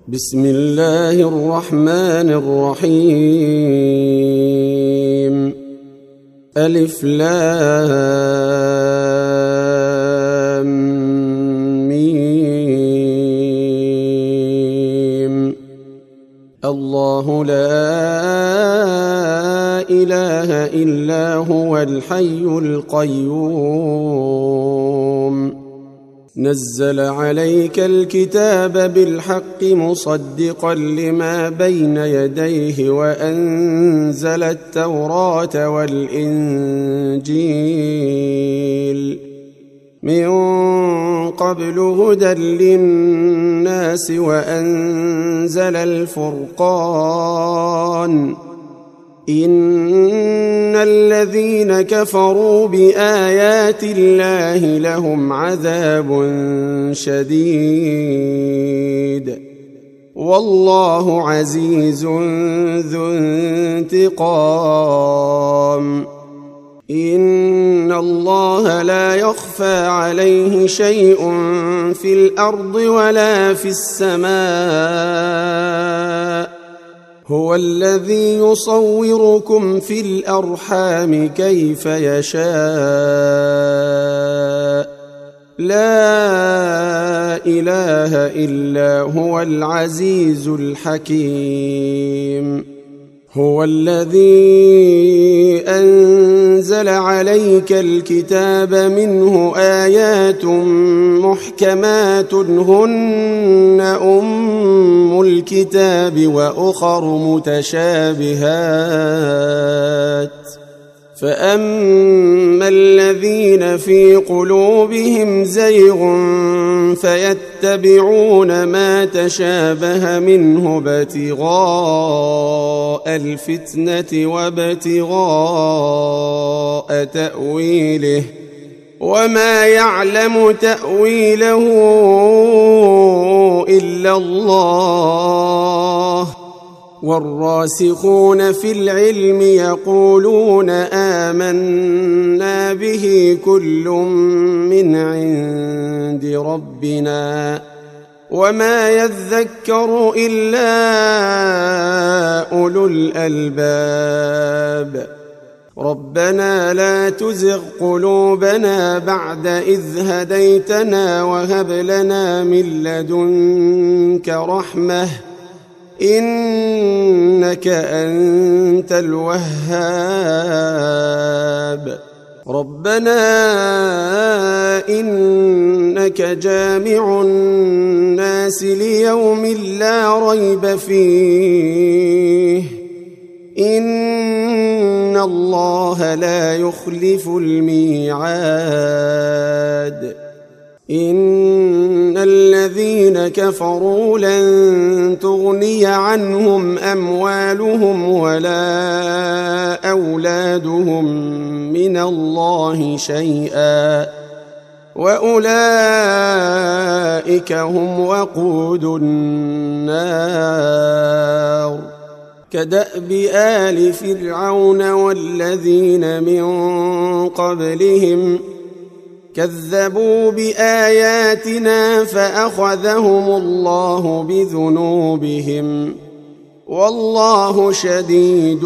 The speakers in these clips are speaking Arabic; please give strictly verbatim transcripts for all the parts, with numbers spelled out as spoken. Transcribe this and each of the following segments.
بسم الله الرحمن الرحيم. ألف لام ميم. الله لا إله إلا هو الحي القيوم. نزل عليك الكتاب بالحق مصدقا لما بين يديه وأنزل التوراة والإنجيل من قبل هدى للناس وأنزل الفرقان. إن الذين كفروا بآيات الله لهم عذاب شديد والله عزيز ذو انتقام. إن الله لا يخفى عليه شيء في الأرض ولا في السماء. هو الذي يصوركم في الأرحام كيف يشاء. لا إله إلا هو العزيز الحكيم. هو الذي أنزل عليك الكتاب منه آيات محكمات هن أم الكتاب وأخر متشابهات. فأما الذين في قلوبهم زيغ فيتبعون ما تشابه منه ابتغاء الفتنة وابتغاء تأويله وما يعلم تأويله إلا الله. والراسخون في العلم يقولون آمنا به كل من عند ربنا وما يذكر إلا أولو الألباب. ربنا لا تزغ قلوبنا بعد إذ هديتنا وهب لنا من لدنك رحمة إنك أنت الوهاب. ربنا إنك جامع الناس ليوم لا ريب فيه إن الله لا يخلف الميعاد. إن الذين كفروا لن تغني عنهم أموالهم ولا أولادهم من الله شيئا وأولئك هم وقود النار. كدأب آل فرعون والذين من قبلهم كذبوا بآياتنا فأخذهم الله بذنوبهم والله شديد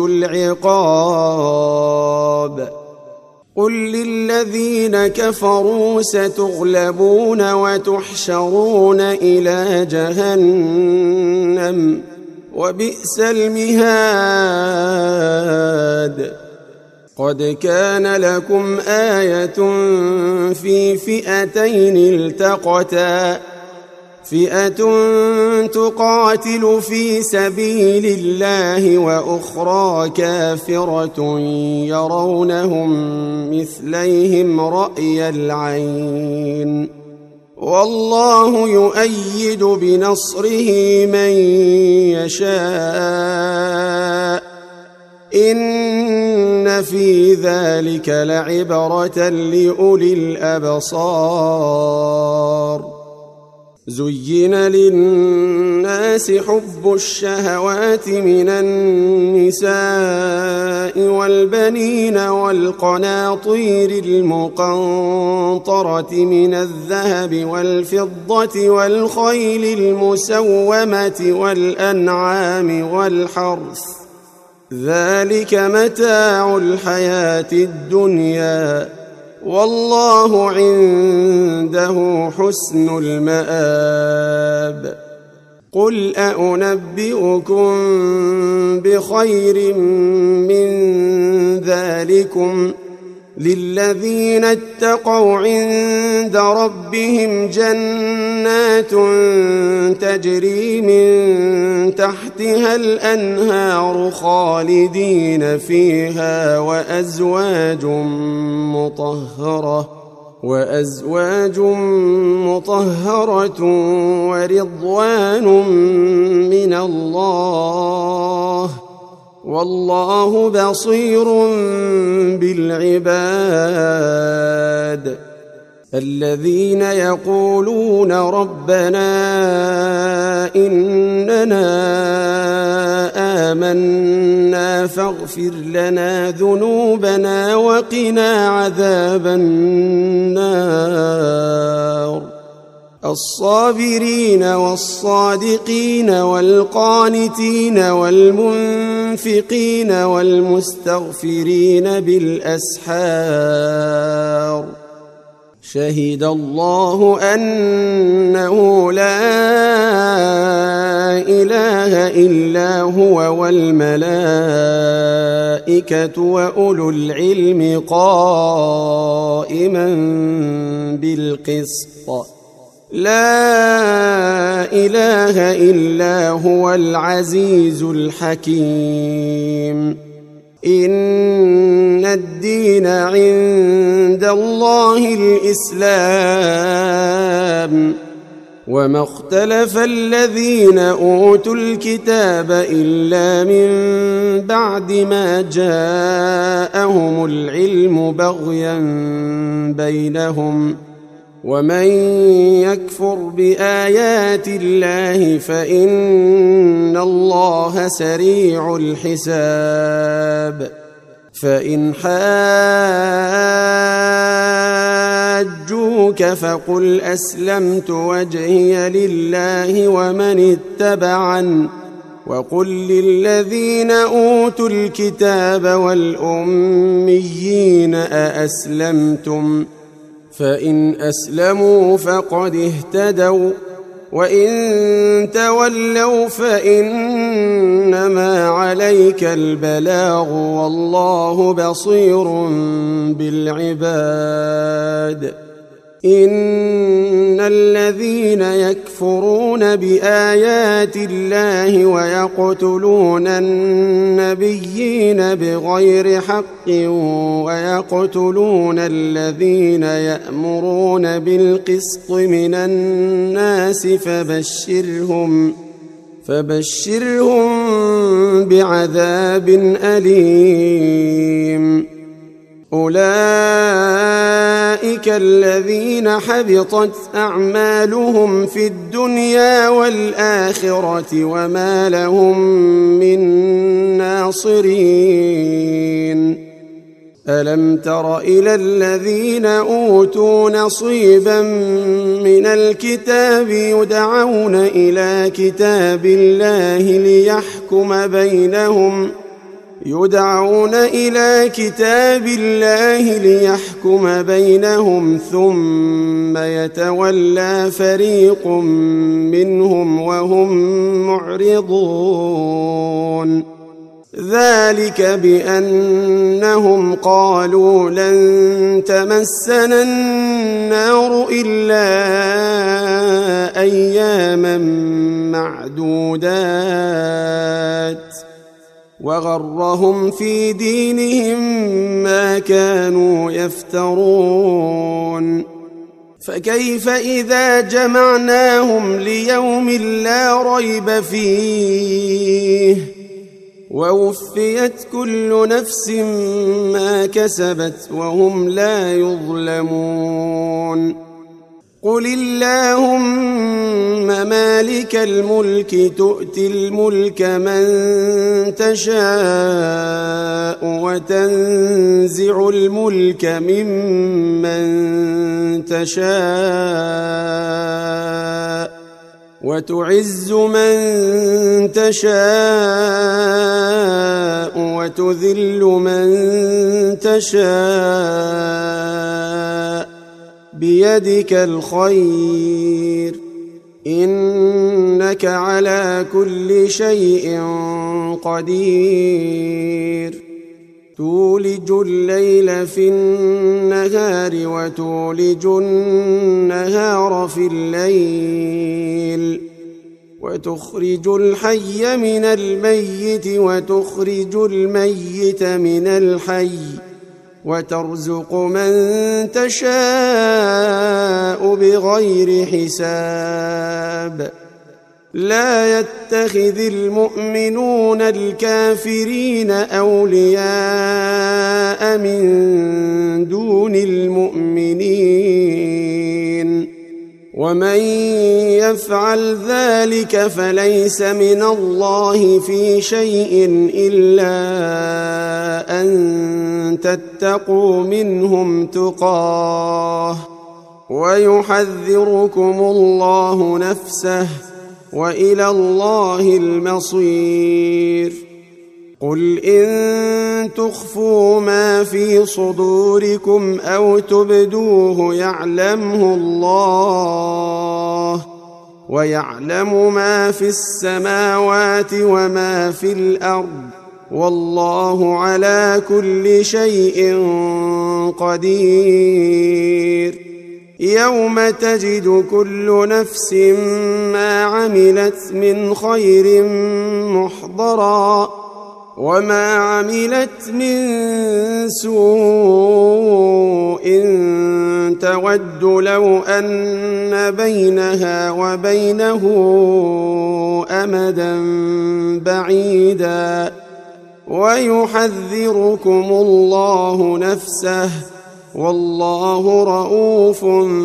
العقاب. قل للذين كفروا ستغلبون وتحشرون إلى جهنم وبئس المهاد. قد كان لكم آية في فئتين التقتا فئة تقاتل في سبيل الله وأخرى كافرة يرونهم مثليهم رأي العين والله يؤيد بنصره من يشاء. إن في ذلك لعبرة لأولي الأبصار. زين للناس حب الشهوات من النساء والبنين والقناطير المقنطرة من الذهب والفضة والخيل المسومة والأنعام والحرث، ذلك متاع الحياة الدنيا، والله عنده حسن المآب. قل أنبئكم بخير من ذلكم للذين اتقوا عند ربهم جنات تجري من تحتها الأنهار خالدين فيها وأزواج مطهرة وأزواج مطهرة ورضوان من الله، والله بصير بالعباد. الذين يقولون ربنا إننا آمنا فاغفر لنا ذنوبنا وقنا عذاب النار. الصابرين والصادقين والقانتين والمنفقين والمستغفرين بالأسحار. شهد الله أنه لا إله إلا هو والملائكة وأولو العلم قائما بالقسط، لا إله إلا هو العزيز الحكيم. إن الدين عند الله الإسلام، وما اختلف الذين أوتوا الكتاب إلا من بعد ما جاءهم العلم بغيا بينهم، ومن يكفر بآيات الله فإن الله سريع الحساب. فإن حاجوك فقل أسلمت وجهي لله ومن اتبعن، وقل للذين أوتوا الكتاب والأميين أأسلمتم؟ فإن أسلموا فقد اهتدوا، وإن تولوا فإنما عليك البلاغ والله بصير بالعباد. إن الذين يكفرون بآيات الله ويقتلون النبيين بغير حق ويقتلون الذين يأمرون بالقسط من الناس فبشرهم فبشرهم بعذاب أليم. أولئك الذين حبطت أعمالهم في الدنيا والآخرة وما لهم من ناصرين. ألم تر إلى الذين أوتوا نصيبا من الكتاب يدعون إلى كتاب الله ليحكم بينهم يدعون إلى كتاب الله ليحكم بينهم ثم يتولى فريق منهم وهم معرضون. ذلك بأنهم قالوا لن تمسنا النار إلا أياما معدودات وغرهم في دينهم ما كانوا يفترون. فكيف إذا جمعناهم ليوم لا ريب فيه ووفيت كل نفس ما كسبت وهم لا يظلمون. قل اللهم مالك الملك تؤتي الملك من تشاء وتنزع الملك ممن تشاء وتعز من تشاء وتذل من تشاء بيدك الخير إنك على كل شيء قدير تولج الليل في النهار وتولج النهار في الليل وتخرج الحي من الميت وتخرج الميت من الحي وترزق من تشاء بغير حساب لا يتخذ المؤمنون الكافرين أولياء من دون المؤمنين ومن يفعل ذلك فليس من الله في شيء إلا أن تتقوا منهم تقاه ويحذركم الله نفسه وإلى الله المصير قل إن تخفوا ما في صدوركم أو تبدوه يعلمه الله ويعلم ما في السماوات وما في الأرض والله على كل شيء قدير يوم تجد كل نفس ما عملت من خير محضرا وما عملت من سوء تود لو أن بينها وبينه أمدا بعيدا ويحذركم الله نفسه والله رؤوف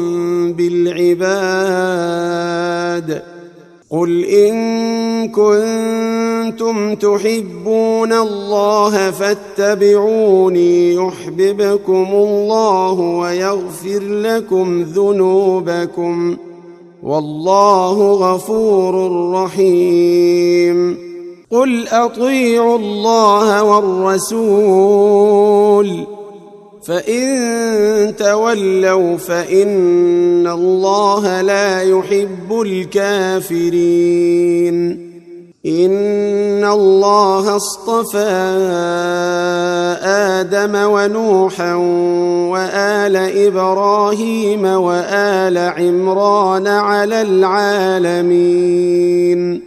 بالعباد قل إن كنتم تحبون الله فاتبعوني يحببكم الله ويغفر لكم ذنوبكم والله غفور رحيم قل أطيعوا الله والرسول فإن تولوا فإن الله لا يحب الكافرين إن الله اصطفى آدم ونوحا وآل إبراهيم وآل عمران على العالمين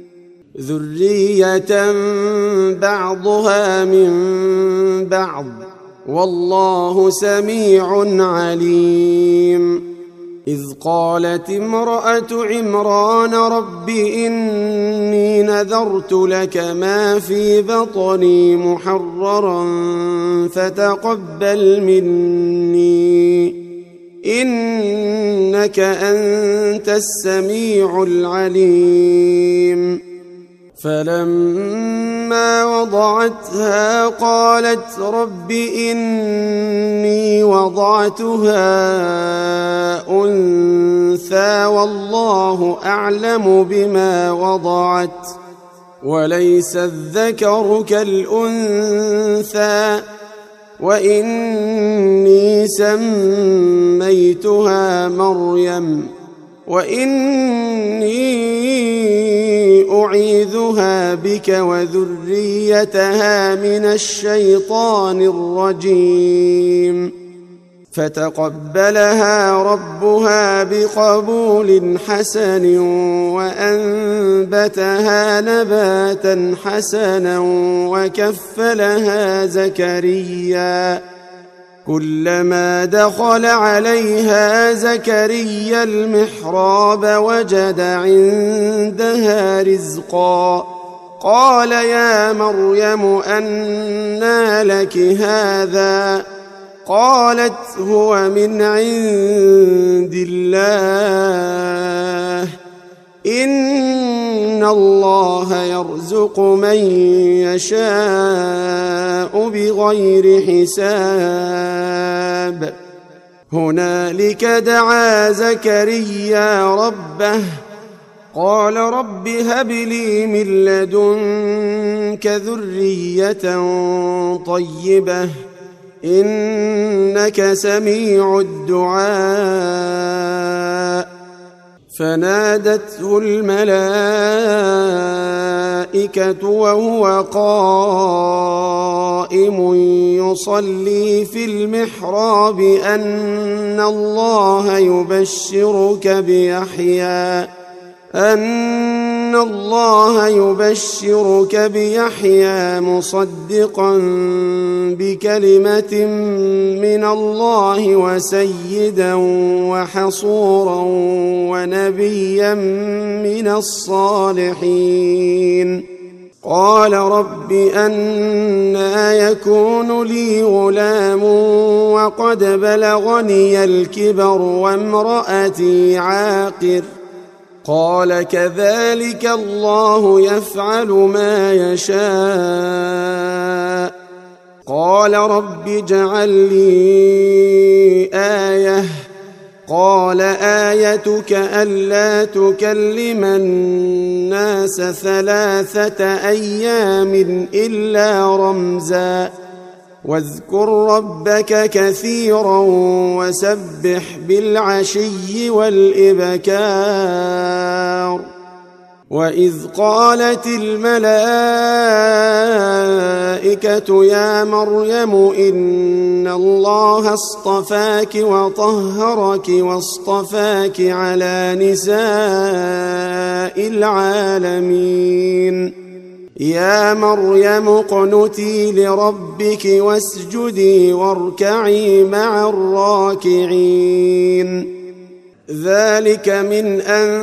ذرية بعضها من بعض والله سميع عليم إذ قالت امرأة عمران رب إني نذرت لك ما في بطني محررا فتقبل مني إنك أنت السميع العليم فلما وضعتها قالت رب إني وضعتها أنثى والله أعلم بما وضعت وليس الذكر كالأنثى وإني سميتها مريم وإني أعيذها بك وذريتها من الشيطان الرجيم فتقبلها ربها بقبول حسن وأنبتها نباتا حسنا وكفلها زكريا كلما دخل عليها زكريا المحراب وجد عندها رزقا قال يا مريم أنى لك هذا قالت هو من عند الله إن الله يرزق من يشاء بغير حساب. هنالك دعا زكريا ربه قال رب هب لي من لدنك ذرية طيبة إنك سميع الدعاء. فنادته الملائكة وهو قائم يصلي في المحراب أن الله يبشرك بيحيى أن الله يبشرك بيحيى مصدقا بكلمة من الله وسيدا وحصورا ونبيا من الصالحين. قال رب أنى يكون لي غلام وقد بلغني الكبر وامرأتي عاقر. قال كذلك الله يفعل ما يشاء. قال رب اجعل لي آية. قال آيتك ألا تكلم الناس ثلاثة أيام إلا رمزا واذكر ربك كثيرا وسبح بالعشي والإبكار. وإذ قالت الملائكة يا مريم إن الله اصطفاك وطهرك واصطفاك على نساء العالمين. يا مريم اقنتي لربك واسجدي واركعي مع الراكعين. ذلك من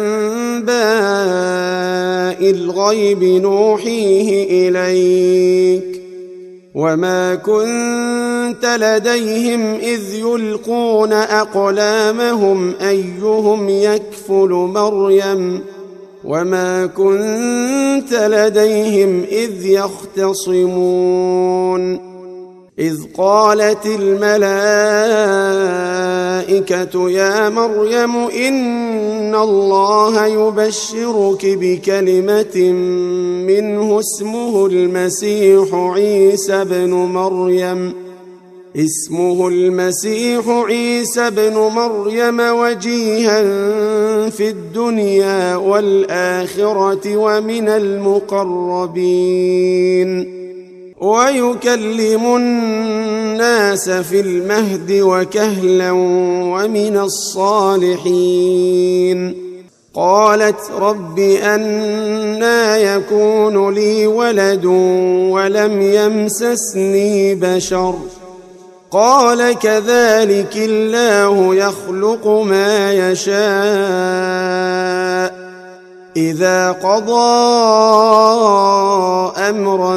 أنباء الغيب نوحيه إليك وما كنت لديهم إذ يلقون أقلامهم أيهم يكفل مريم وما كنت لديهم إذ يختصمون. إذ قالت الملائكة يا مريم إن الله يبشرك بكلمة منه اسمه المسيح عيسى بن مريم اسمه المسيح عيسى بن مريم وجيها في الدنيا والآخرة ومن المقربين ويكلم الناس في المهد وكهلا ومن الصالحين. قالت رب أنى يكون لي ولد ولم يمسسني بشر قال كذلك الله يخلق ما يشاء إذا قضى أمرا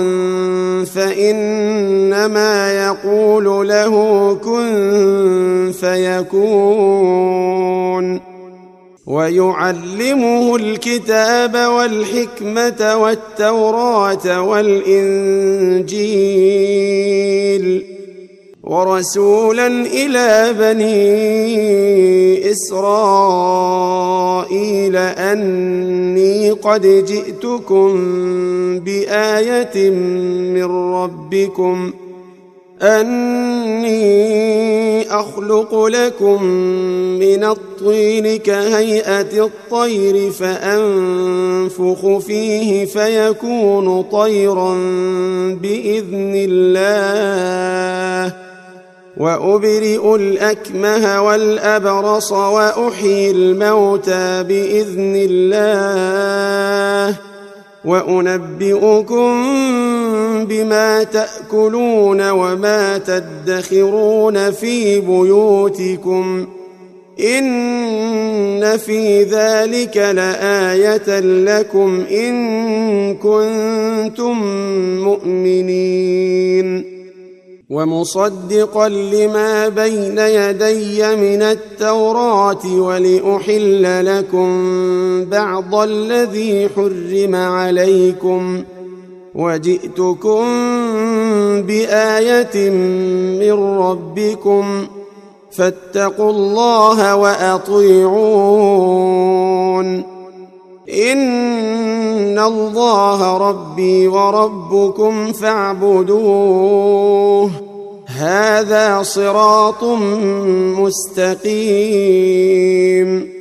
فإنما يقول له كن فيكون. ويعلمه الكتاب والحكمة والتوراة والإنجيل ورسولا إلى بني إسرائيل أني قد جئتكم بآية من ربكم أني أخلق لكم من الطين كهيئة الطير فأنفخ فيه فيكون طيرا بإذن الله وأبرئ الأكمه والأبرص وأحيي الموتى بإذن الله وأنبئكم بما تأكلون وما تدخرون في بيوتكم إن في ذلك لآية لكم إن كنتم مؤمنين. ومصدقا لما بين يدي من التوراة ولأحل لكم بعض الذي حرم عليكم وجئتكم بآية من ربكم فاتقوا الله وأطيعون إن الله ربي وربكم فاعبدوه هذا صراط مستقيم.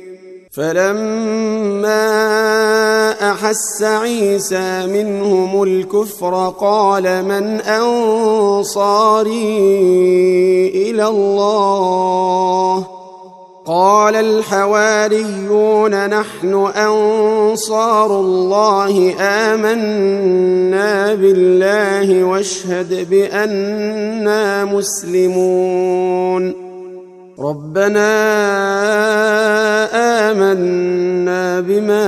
فلما أحس عيسى منهم الكفر قال من أنصاري إلى الله قال الحواريون نحن أنصار الله آمنا بالله واشهد بأننا مسلمون. ربنا آمنا بما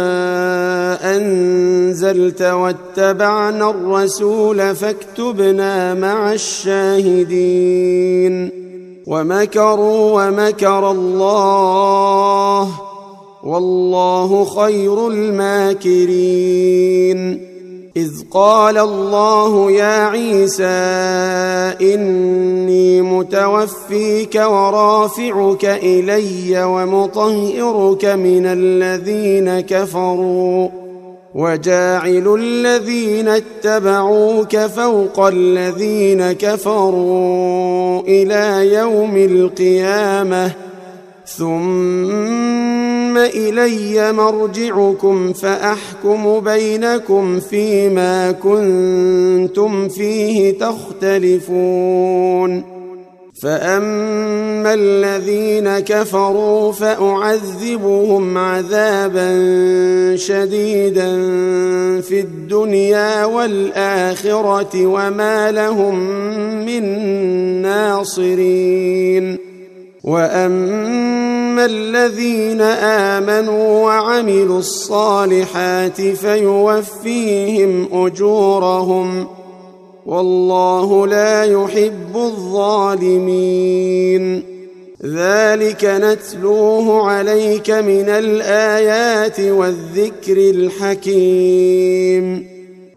أنزلت واتبعنا الرسول فاكتبنا مع الشاهدين. ومكروا ومكر الله والله خير الماكرين. إذ قال الله يا عيسى إني متوفيك ورافعك إلي ومطهرك من الذين كفروا وجاعل الذين اتبعوك فوق الذين كفروا إلى يوم القيامة ثم إلي مرجعكم فأحكم بينكم فيما كنتم فيه تختلفون. فأما الذين كفروا فأعذبهم عذابا شديدا في الدنيا والآخرة وما لهم من ناصرين. وأما الذين آمنوا وعملوا الصالحات فيوفيهم أجورهم والله لا يحب الظالمين. ذلك نتلوه عليك من الآيات والذكر الحكيم.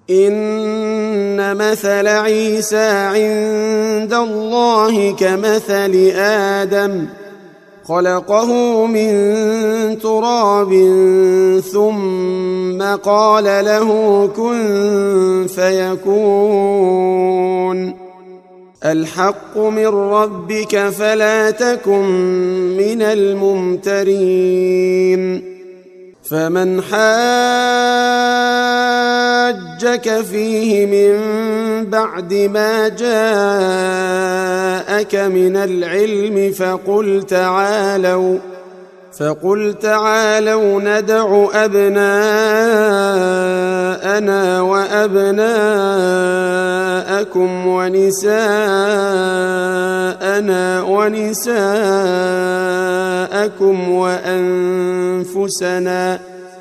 إن مثل عيسى عند الله كمثل آدم خلقه من تراب ثم قال له كن فيكون. الحق من ربك فلا تكن من الممترين. فمن حاجك فيه من بعد ما جاءك من العلم فقل تعالوا فقل تعالوا ندع أبناءنا وأبناءكم ونساءنا ونساءكم وأنفسنا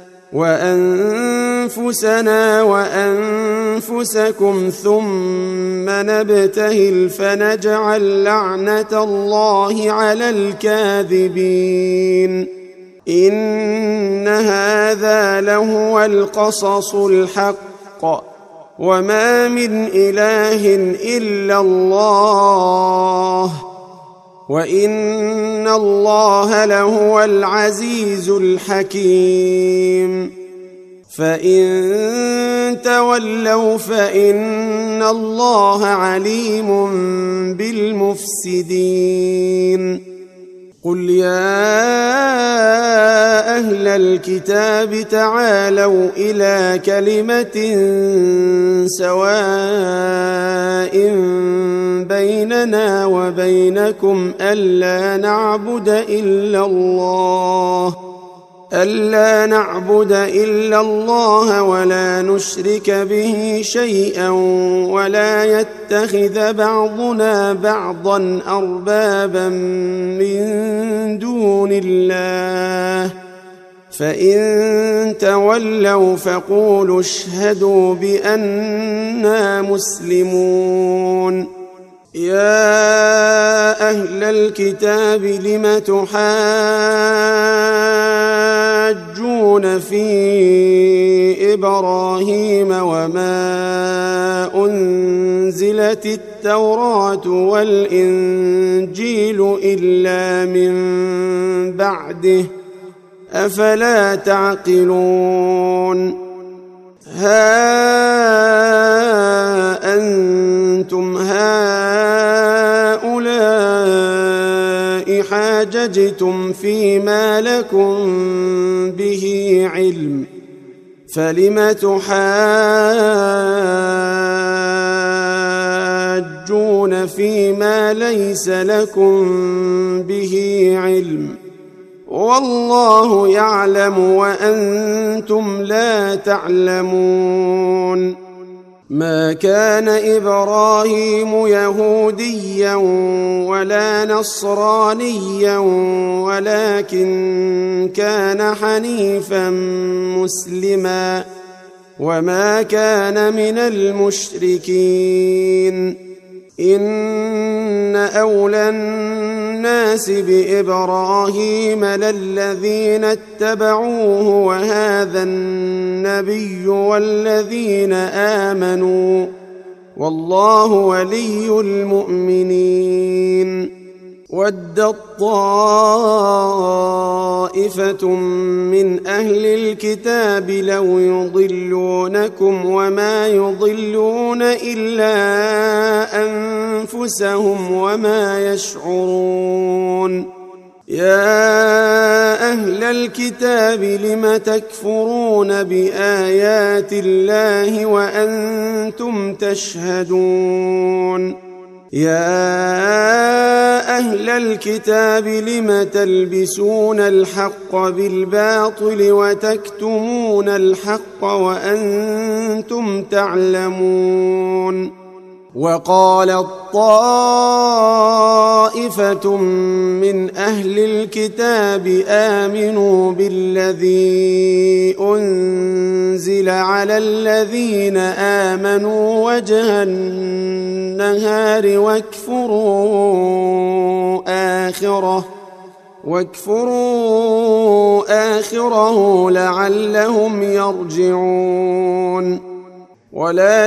وأنفسنا وأنفسكم ثم نبتهل فنجعل لعنة الله على الكاذبين. إن هذا لهو القصص الحق وما من إله إلا الله وإن الله لهو العزيز الحكيم. فإن تولوا فإن الله عليم بالمفسدين. قل يا أهل الكتاب تعالوا إلى كلمة سواء بيننا وبينكم ألا نعبد إلا الله ألا نعبد إلا الله ولا نشرك به شيئا ولا يتخذ بعضنا بعضا أربابا من دون الله فإن تولوا فقولوا اشهدوا بأننا مسلمون. يا أهل الكتاب لم تحاجون في إبراهيم وما أنزلت التوراة والإنجيل إلا من بعده أفلا تعقلون ها أنتم هؤلاء حاججتم فيما لكم به علم فلم تحاجون فيما ليس لكم به علم والله يعلم وأنتم لا تعلمون ما كان إبراهيم يهوديا ولا نصرانيا ولكن كان حنيفا مسلما وما كان من المشركين إن أولى الناس بإبراهيم للذين اتبعوه وهذا النبي والذين آمنوا والله ولي المؤمنين ودت طائفة من أهل الكتاب لو يضلونكم وما يضلون إلا أنفسهم وما يشعرون يا أهل الكتاب لم تكفرون بآيات الله وأنتم تشهدون يا أهل الكتاب لم تلبسون الحق بالباطل وتكتمون الحق وأنتم تعلمون وقالت طائفة من أهل الكتاب آمنوا بالذي أنزل على الذين آمنوا وجه النهار واكفروا آخره واكفروا آخره لعلهم يرجعون ولا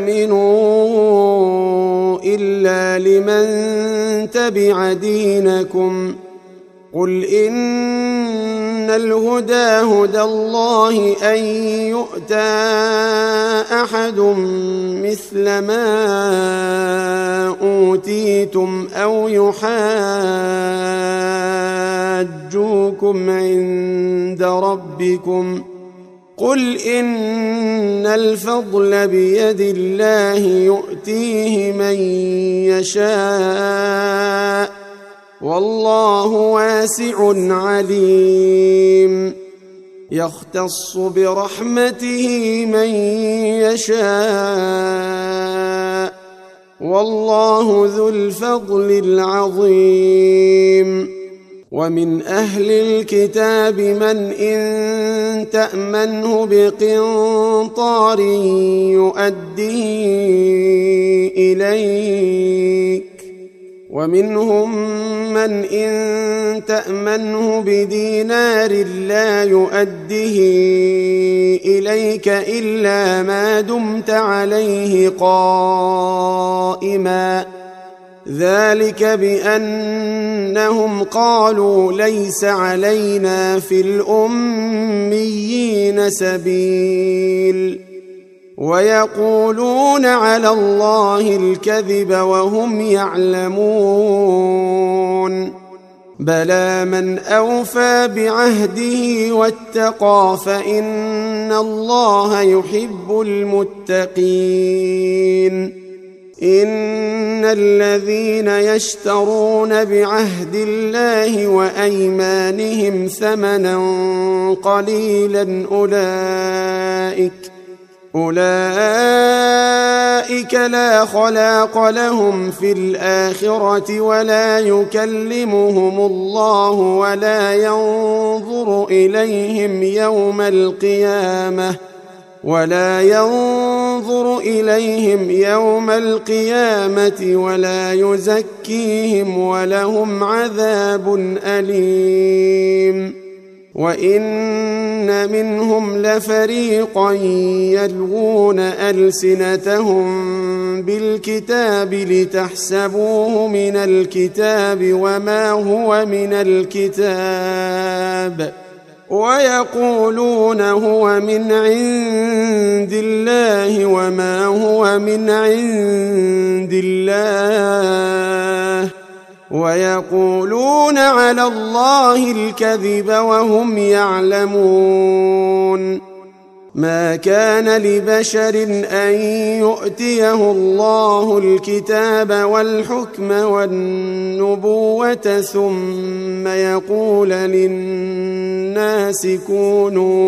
تؤمنوا إلا لمن تبع دينكم قل إن الهدى هدى الله أن يؤتى أحد مثل ما أوتيتم أو يحاجوكم عند ربكم قل إن الفضل بيد الله يؤتيه من يشاء والله واسع عليم يختص برحمته من يشاء والله ذو الفضل العظيم ومن أهل الكتاب من إن تأمنه بقنطار يؤديه إليك ومنهم من إن تأمنه بدينار لا يؤديه إليك إلا ما دمت عليه قائما ذلك بأنهم قالوا ليس علينا في الأميين سبيل ويقولون على الله الكذب وهم يعلمون بلى من أوفى بعهده واتقى فإن الله يحب المتقين إن الذين يشترون بعهد الله وأيمانهم ثمنا قليلا أولئك أولئك لا خلاق لهم في الآخرة ولا يكلمهم الله ولا ينظر إليهم يوم القيامة ولا ينظر ينظر إليهم يوم القيامة ولا يزكيهم ولهم عذاب أليم. وإن منهم لفريقا يلغون ألسنتهم بالكتاب لتحسبوه من الكتاب وما هو من الكتاب ويقولون هو من عند الله وما هو من عند الله ويقولون على الله الكذب وهم يعلمون. ما كان لبشر أن يؤتيه الله الكتاب والحكم والنبوة ثم يقول للناس كونوا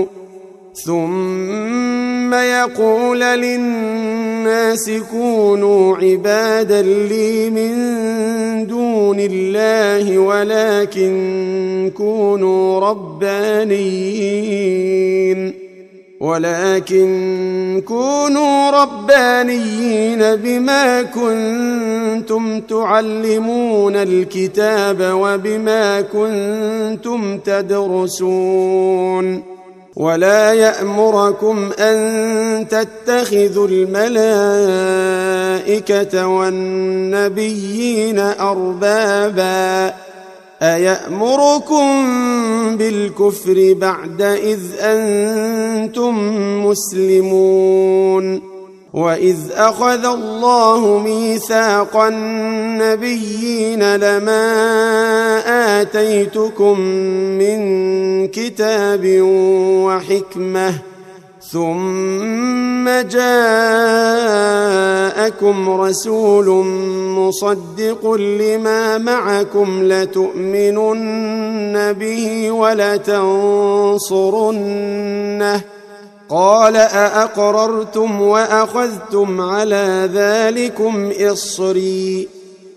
ثم يقول للناس كونوا عبادا لي من دون الله ولكن كونوا ربانيين ولكن كونوا ربانيين بما كنتم تعلمون الكتاب وبما كنتم تدرسون. ولا يأمركم أن تتخذوا الملائكة والنبيين أربابا أيأمركم بالكفر بعد إذ أنتم مسلمون. وإذ أخذ الله ميثاق النبيين لما آتيتكم من كتاب وحكمة ثم جاءكم رسول مصدق لما معكم لتؤمنن به ولتنصرنه قال أأقررتم وأخذتم على ذلكم إصري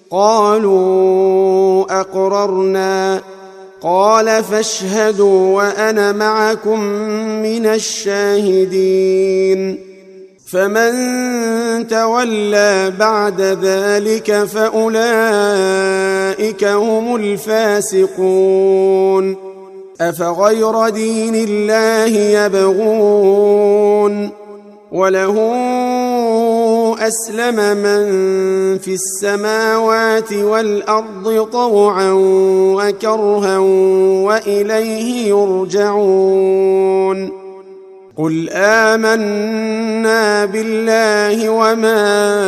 قالوا أقررنا قال فاشهدوا وأنا معكم من الشاهدين. فمن تولى بعد ذلك فأولئك هم الفاسقون. أفغير دين الله يبغون وله أسلم من في السماوات والأرض طوعا وكرها وإليه يرجعون. قل آمنا بالله وما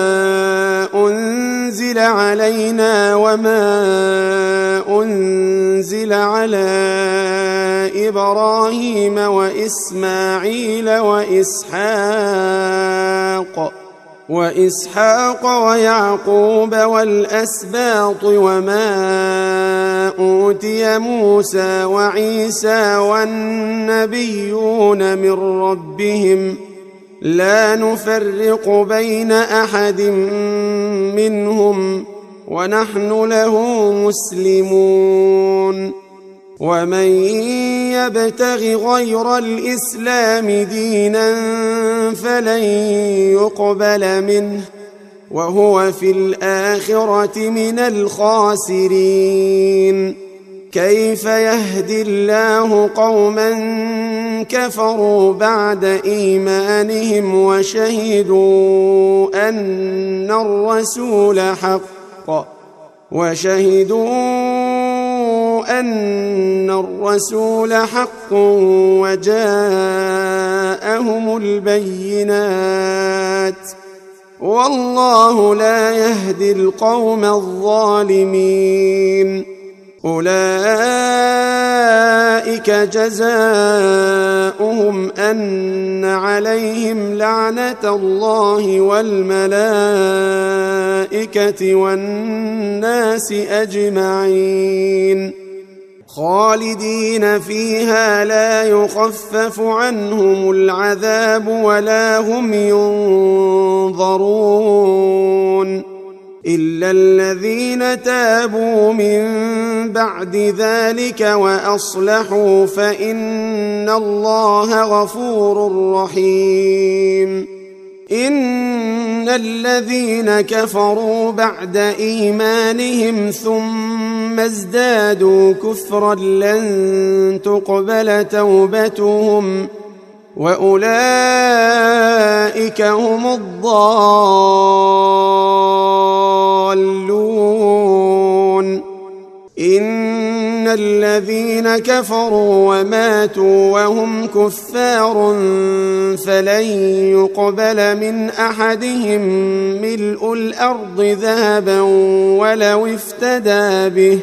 أنزل علينا وما أنزل على إبراهيم وإسماعيل وإسحاق وإسحاق ويعقوب والأسباط وما أوتي موسى وعيسى والنبيون من ربهم لا نفرق بين أحد منهم ونحن له مسلمون. ومن يبتغ غير الإسلام دينا فلن يقبل منه وهو في الآخرة من الخاسرين. كيف يهدي الله قوما كفروا بعد إيمانهم وشهدوا أن الرسول حق وشهدوا أن الرسول حق وجاءهم البينات والله لا يهدي القوم الظالمين. أولئك جزاؤهم أن عليهم لعنة الله والملائكة والناس أجمعين خالدين فيها لا يخفف عنهم العذاب ولا هم ينظرون إلا الذين تابوا من بعد ذلك وأصلحوا فإن الله غفور رحيم. إن الذين كفروا بعد إيمانهم ثم ازدادوا كفرا لن تقبل توبتهم وأولئك هم الضالون. إن الذين كفروا وماتوا وهم كفار فلن يقبل من أحدهم ملء الأرض ذهبا ولو افتدى به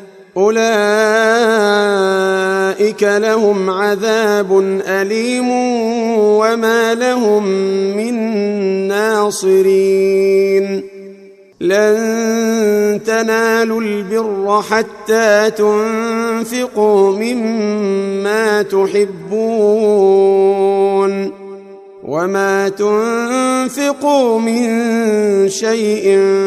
أولئك لهم عذاب أليم وما لهم من ناصرين. لن تنالوا البر حتى تنفقوا مما تحبون وما تنفقوا من شيء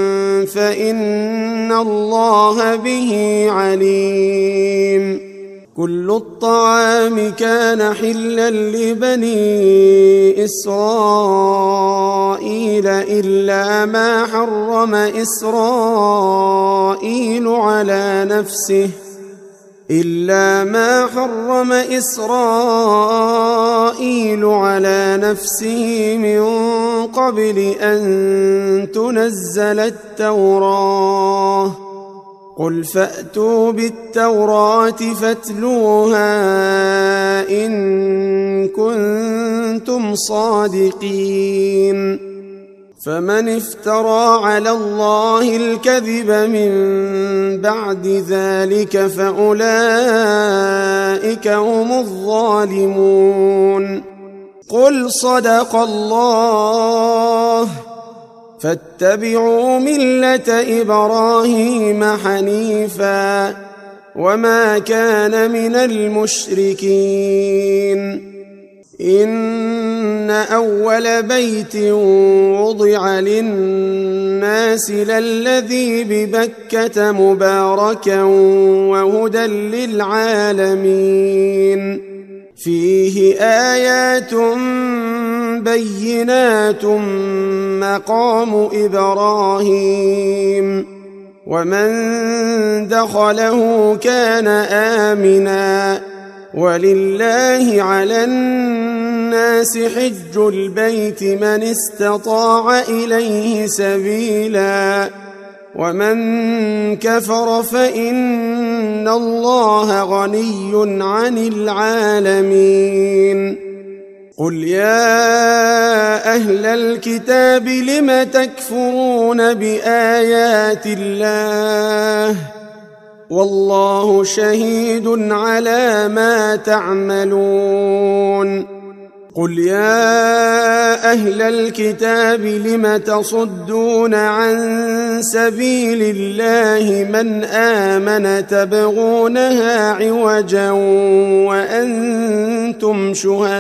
فإن الله به عليم. كل الطعام كان حلا لبني إسرائيل إلا ما حرم إسرائيل على نفسه إلا ما حرم إسرائيل على نفسه من قبل أن تنزل التوراة. قل فأتوا بالتوراة فاتلوها إن كنتم صادقين. فمن افترى على الله الكذب من بعد ذلك فأولئك هم الظالمون. قل صدق الله فاتبعوا ملة إبراهيم حنيفا وما كان من المشركين. إن أول بيت وضع للناس للذي ببكة مباركا وهدى للعالمين فيه آيات بينات مقام إبراهيم ومن دخله كان آمنا ولله على الناس حج البيت من استطاع إليه سبيلا ومن كفر فإن الله غني عن العالمين. قل يا أهل الكتاب لم تكفرون بآيات الله والله شهيد على ما تعملون. قل يا أهل الكتاب لم تصدون عن سبيل الله من آمن تبغونها عوجا وأنتم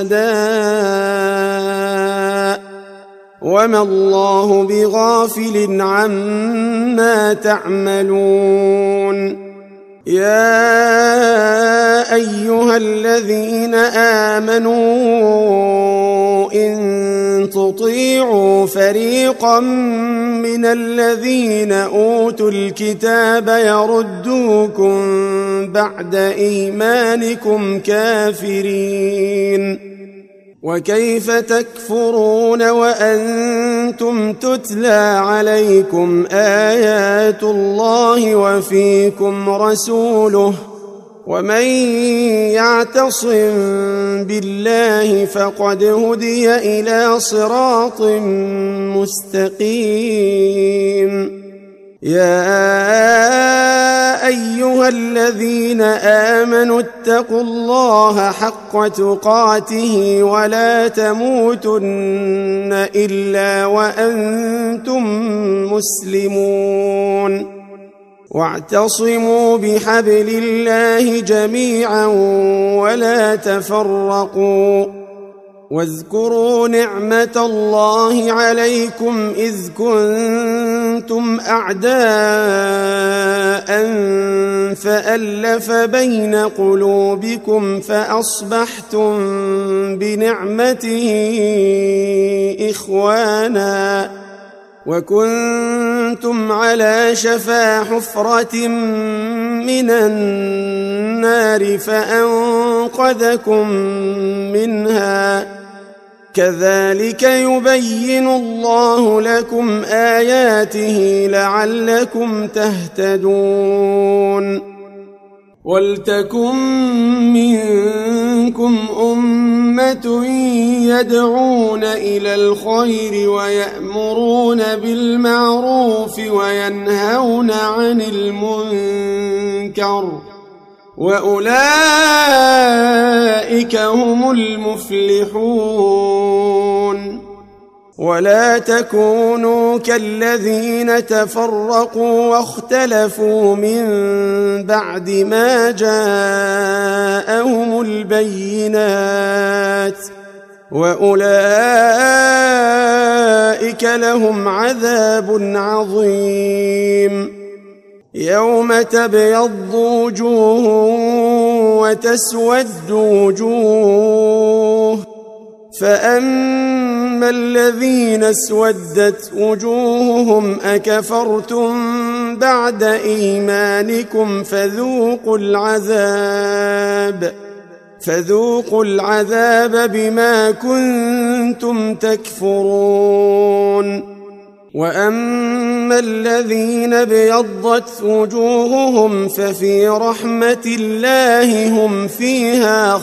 شهداء وما الله بغافل عما تعملون. يا أيها الذين آمنوا إن تطيعوا فريقا من الذين أوتوا الكتاب يردوكم بعد إيمانكم كافرين وكيف تكفرون وأنتم تتلى عليكم آيات الله وفيكم رسوله ومن يعتصم بالله فقد هدي إلى صراط مستقيم. يا أيها الذين آمنوا اتقوا الله حق تقاته ولا تموتن إلا وأنتم مسلمون واعتصموا بحبل الله جميعا ولا تفرقوا واذكروا نعمة الله عليكم إذ كنتم أعداء فألف بين قلوبكم فأصبحتم بنعمته إخوانا وكنتم على شفا حفرة من النار فأنقذكم منها كذلك يبين الله لكم آياته لعلكم تهتدون ولتكن منكم أمة يدعون إلى الخير ويأمرون بالمعروف وينهون عن المنكر وأولئك هم المفلحون ولا تكونوا كالذين تفرقوا واختلفوا من بعد ما جاءهم البينات وأولئك لهم عذاب عظيم يوم تبيض وجوه وتسود وجوه فأما الذين اسودت وجوههم أكفرتم بعد إيمانكم فذوقوا العذاب فذوقوا العذاب بما كنتم تكفرون وأما الذين ابيضت وجوههم ففي رحمة الله هم فيها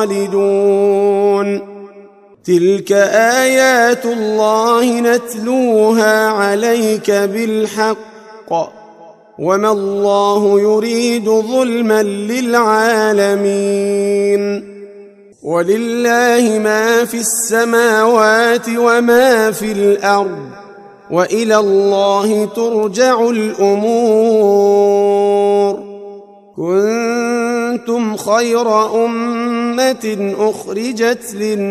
خالدون تلك آيات الله نتلوها عليك بالحق وما الله يريد ظلما للعالمين ولله ما في السماوات وما في الأرض وإلى الله ترجع الأمور كنتم خير أمة أخرجت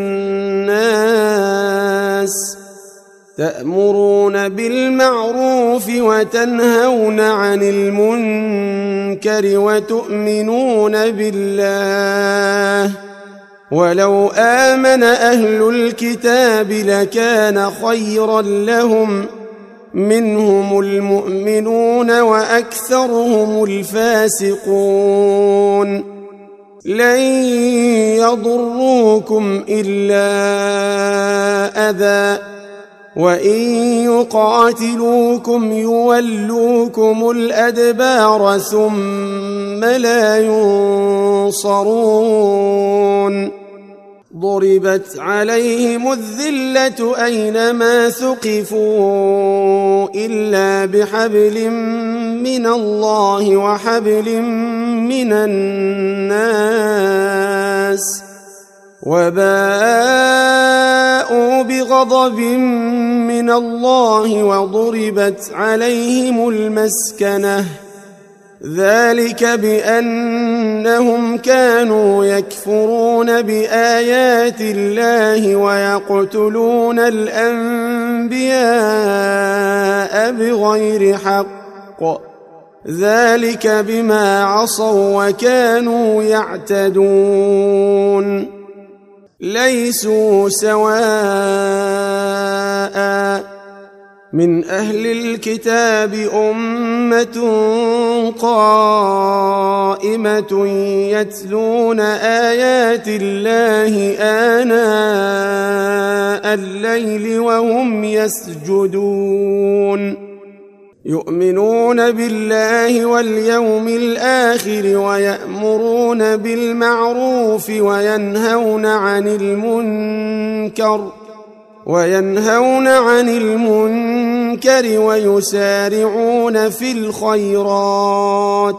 للناس تأمرون بالمعروف وتنهون عن المنكر وتؤمنون بالله ولو آمن أهل الكتاب لكان خيرا لهم منهم المؤمنون وأكثرهم الفاسقون لن يضروكم إلا أذى وإن يقاتلوكم يولوكم الأدبار ثم لا ينصرون ضربت عليهم الذلة أينما ثقفوا إلا بحبل من الله وحبل من الناس وباءوا بغضب من الله وضربت عليهم المسكنة ذلك بأنهم كانوا يكفرون بآيات الله ويقتلون الأنبياء بغير حق ذلك بما عصوا وكانوا يعتدون ليسوا سواء من أهل الكتاب أمة قائمة يتلون آيات الله آناء الليل وهم يسجدون يؤمنون بالله واليوم الآخر ويأمرون بالمعروف وينهون عن المنكر وينهون عن المنكر ويسارعون في الخيرات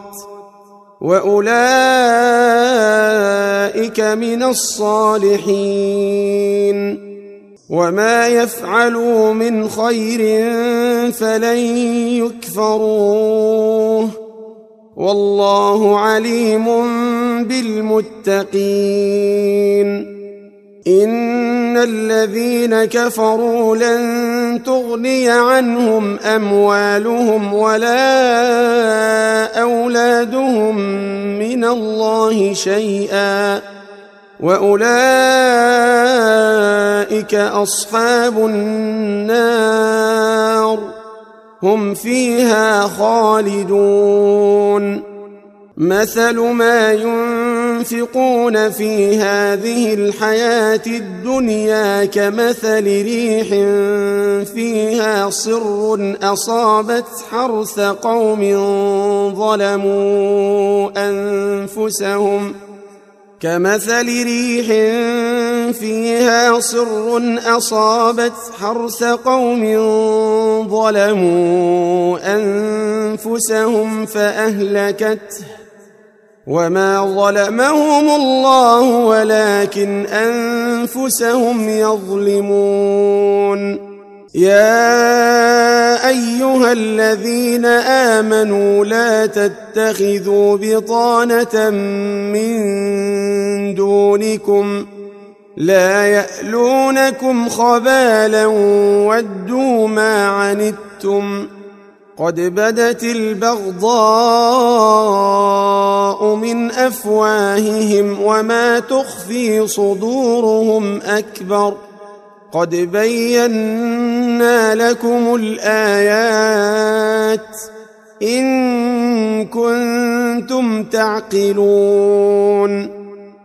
وأولئك من الصالحين وما يفعلوا من خير فلن يكفروه والله عليم بالمتقين إن الذين كفروا لن تغني عنهم أموالهم ولا أولادهم من الله شيئا وأولئك أصحاب النار هم فيها خالدون مثل ما ينفقون في هذه الحياة الدنيا كمثل ريح فيها صر أصابت حرث قوم ظلموا أنفسهم كمثل ريح فيها صر أصابت حرث قوم ظلموا أنفسهم فأهلكته وما ظلمهم الله ولكن أنفسهم يظلمون يا أيها الذين آمنوا لا تتخذوا بطانة من دونكم لا يألونكم خبالا ودوا ما عنتم قد بدت البغضاء من أفواههم وما تخفي صدورهم أكبر قد بينا لكم الآيات إن كنتم تعقلون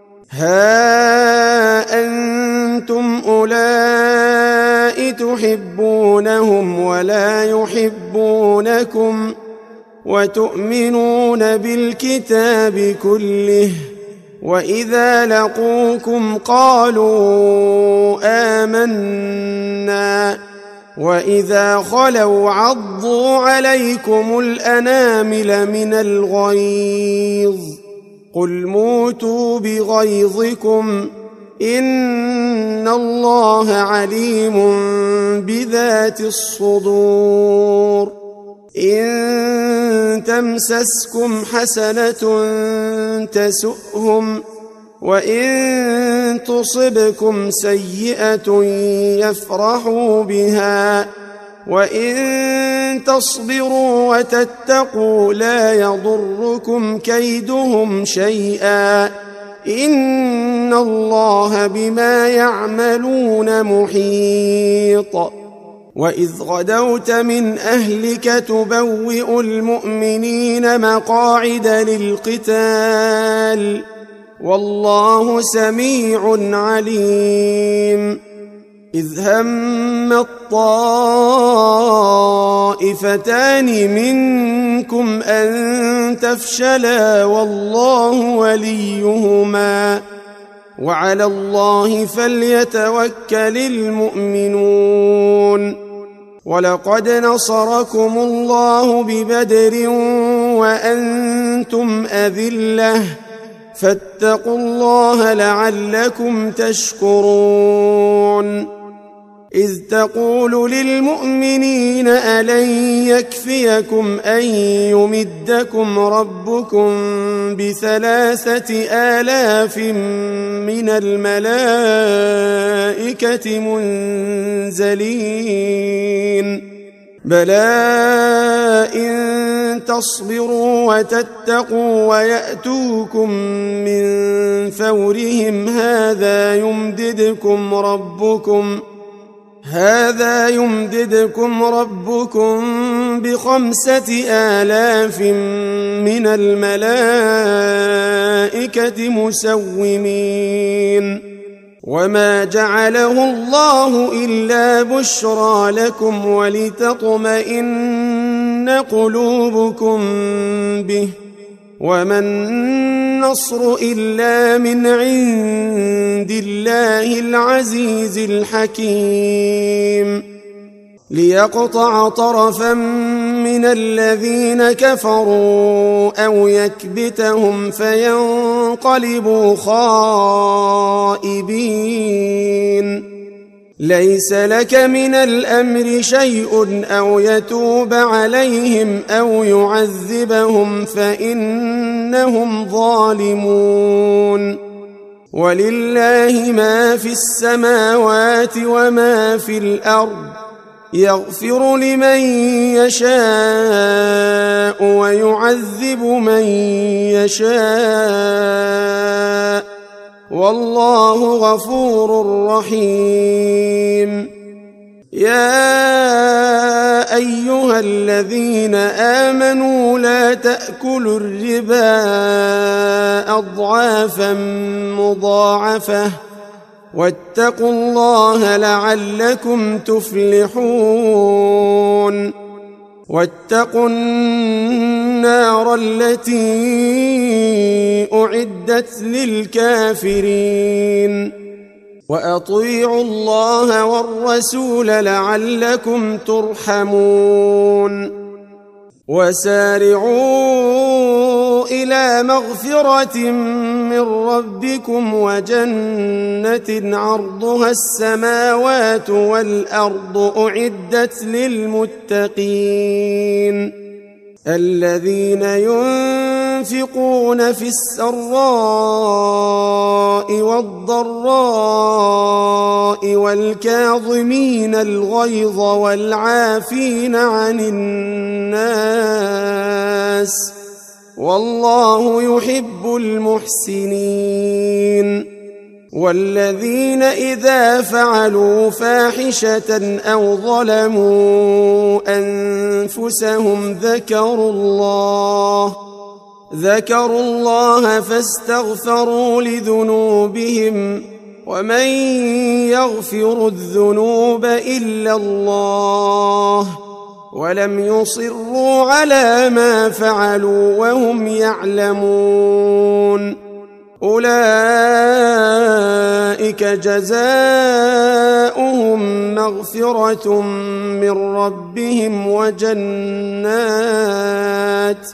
ها أنتم أولئك تحبونهم ولا يحبونكم وتؤمنون بالكتاب كله وإذا لقوكم قالوا آمنا وإذا خلوا عضوا عليكم الأنامل من الغيظ قل موتوا بغيظكم إن الله عليم بذات الصدور إن تمسسكم حسنة تسؤهم وإن تصبكم سيئة يفرحوا بها وإن تصبروا وتتقوا لا يضركم كيدهم شيئا إن الله بما يعملون محيط وإذ غدوت من أهلك تبوئ المؤمنين مقاعد للقتال والله سميع عليم إذ هم الطائفتان منكم أن تفشلا والله وليهما وعلى الله فليتوكل المؤمنون ولقد نصركم الله ببدر وأنتم أذلة فاتقوا الله لعلكم تشكرون إذ تقول للمؤمنين ألن يكفيكم أن يمدكم ربكم بثلاثة آلاف من الملائكة منزلين بلى إن تصبروا وتتقوا ويأتوكم من فورهم هذا يمددكم ربكم هذا يمددكم ربكم بخمسة آلاف من الملائكة مسومين وما جعله الله إلا بشرى لكم ولتطمئن قلوبكم به وما النصر إلا من عند الله العزيز الحكيم ليقطع طرفا من الذين كفروا أو يكبتهم فينقلبوا خائبين ليس لك من الأمر شيء أو يتوب عليهم أو يعذبهم فإنهم ظالمون ولله ما في السماوات وما في الأرض يغفر لمن يشاء ويعذب من يشاء والله غفور رحيم. يا أيها الذين آمنوا لا تأكلوا الربا أضعافا مضاعفة واتقوا الله لعلكم تفلحون. واتقوا النار التي أعدت للكافرين. وأطيعوا الله والرسول لعلكم ترحمون. وسارعوا إلى مغفرة من ربكم وجنة عرضها السماوات والأرض أعدت للمتقين الذين ينفقون في السراء والضراء والكاظمين الغيظ والعافين عن الناس والله يحب المحسنين. والذين إذا فعلوا فاحشة أو ظلموا أنفسهم ذكروا الله ذكروا الله فاستغفروا لذنوبهم ومن يغفر الذنوب إلا الله ولم يصروا على ما فعلوا وهم يعلمون أولئك جزاؤهم مغفرة من ربهم وجنات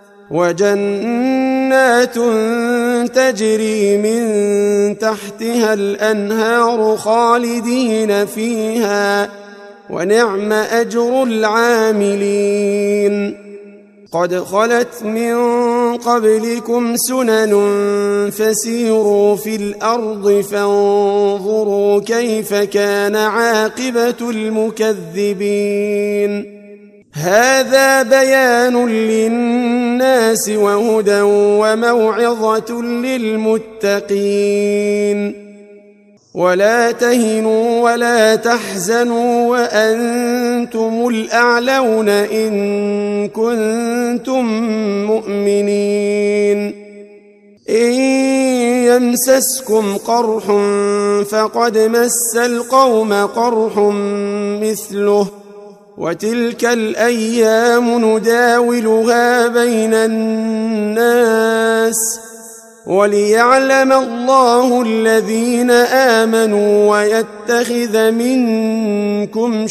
وجنات تجري من تحتها الأنهار خالدين فيها ونعم أجر العاملين. قد خلت من قبلكم سنن فسيروا في الأرض فانظروا كيف كان عاقبة المكذبين. هذا بيان للناس وهدى وموعظة للمتقين. ولا تهنوا ولا تحزنوا وأنتم الأعلون إن كنتم مؤمنين. إن يمسسكم قرح فقد مس القوم قرح مثله وتلك الأيام نداولها بين الناس وليعلم الله الذين آمنوا ويتخذ منكم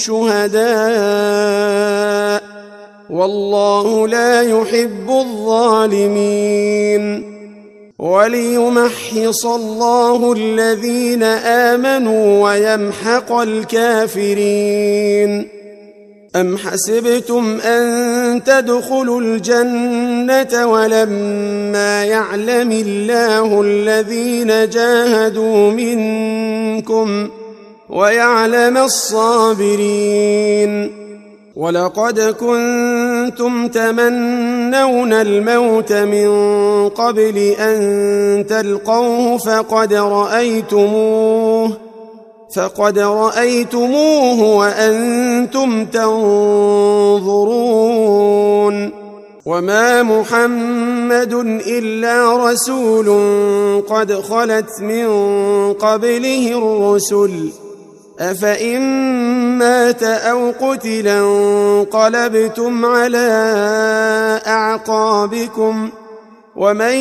شهداء والله لا يحب الظالمين. وليمحص الله الذين آمنوا ويمحق الكافرين. أم حسبتم أن تدخلوا الجنة ولما يعلم الله الذين جاهدوا منكم ويعلم الصابرين. ولقد كنتم تمنون الموت من قبل أن تلقوه فقد رأيتموه فقد رأيتموه وأنتم تنظرون. وما محمد إلا رسول قد خلت من قبله الرسل أفإن مات أو قتلا انقلبتم على أعقابكم ومن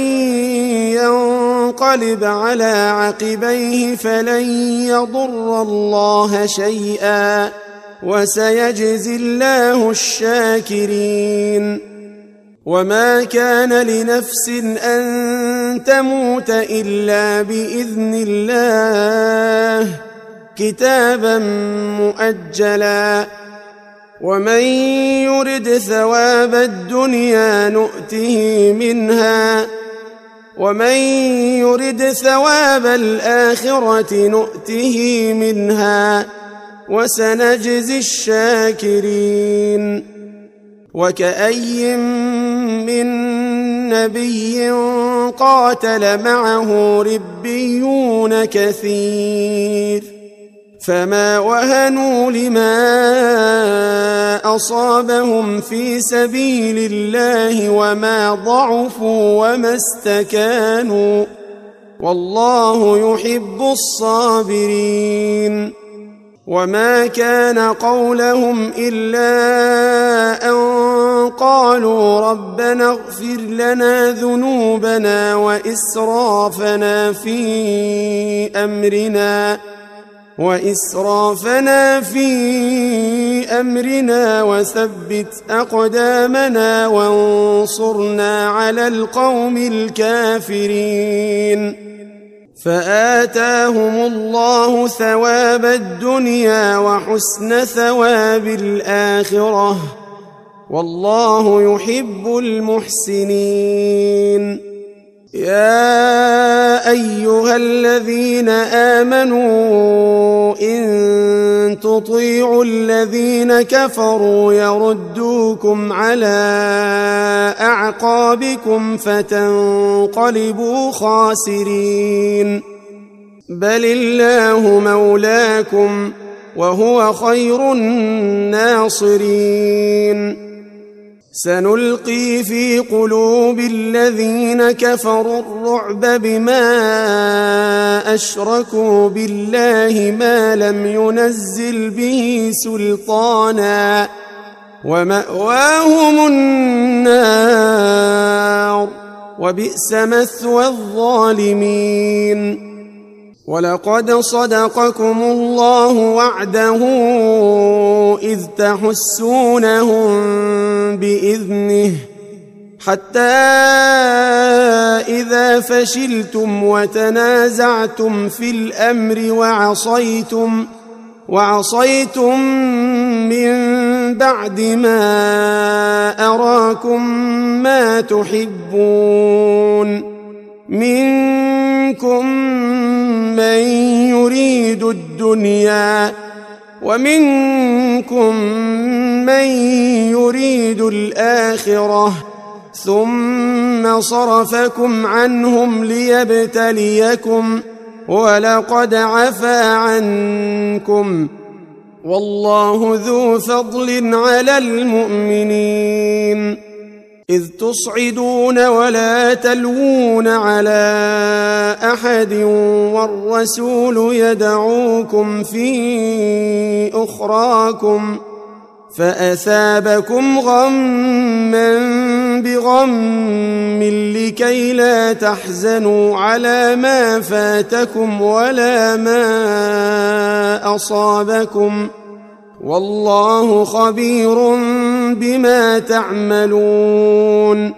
ينقلب على عقبيه فلن يضر الله شيئا وسيجزي الله الشاكرين. وما كان لنفس أن تموت إلا بإذن الله كتابا مؤجلا. ومن يرد ثواب الدنيا نؤته منها ومن يرد ثواب الآخرة نؤته منها وسنجزي الشاكرين. وكأي من نبي قاتل معه ربيون كثير فما وهنوا لما أصابهم في سبيل الله وما ضعفوا وما استكانوا والله يحب الصابرين. وما كان قولهم إلا أن قالوا ربنا اغفر لنا ذنوبنا وإسرافنا في أمرنا وإسرافنا في أمرنا وثبت أقدامنا وانصرنا على القوم الكافرين. فآتاهم الله ثواب الدنيا وحسن ثواب الآخرة والله يحب المحسنين. يا أيها الذين آمنوا إن تطيعوا الذين كفروا يردوكم على أعقابكم فتنقلبوا خاسرين. بل الله مولاكم وهو خير الناصرين. سنلقي في قلوب الذين كفروا الرعب بما أشركوا بالله ما لم ينزل به سلطانا ومأواهم النار وبئس مثوى الظالمين. ولقد صدقكم الله وعده إذ تحسونهم بإذنه حتى إذا فشلتم وتنازعتم في الأمر وعصيتم وعصيتم من بعد ما أراكم ما تحبون منكم من يريد الدنيا ومنكم من يريد الآخرة ثم صرفكم عنهم ليبتليكم ولقد عفا عنكم والله ذو فضل على المؤمنين. إذ تصعدون ولا تلوون على أحد والرسول يدعوكم في أخراكم فأثابكم غما بغم لكي لا تحزنوا على ما فاتكم ولا ما أصابكم والله خبير بما تعملون.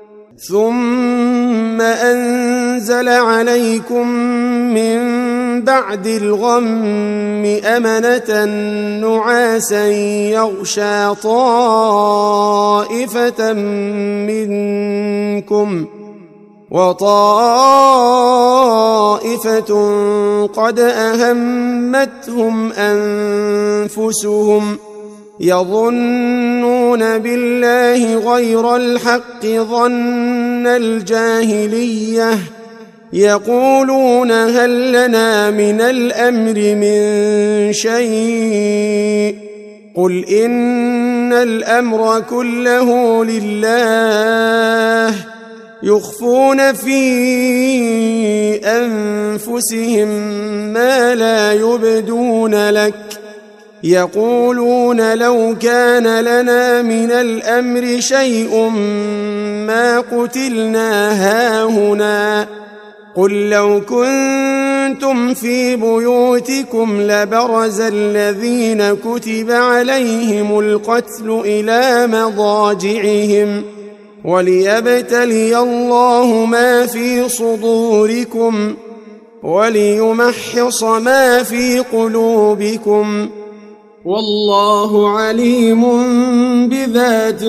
ثم أنزل عليكم من بعد الغم أمنة نعاسا يغشى طائفة منكم وطائفة قد أهمتهم أنفسهم يظنون بالله غير الحق ظن الجاهلية يقولون هل لنا من الأمر من شيء قل إن الأمر كله لله يخفون في أنفسهم ما لا يبدون لك يقولون لو كان لنا من الأمر شيء ما قتلنا هاهنا قل لو كنتم في بيوتكم لبرز الذين كتب عليهم القتل إلى مضاجعهم وليبتلي الله ما في صدوركم وليمحص ما في قلوبكم والله عليم بذات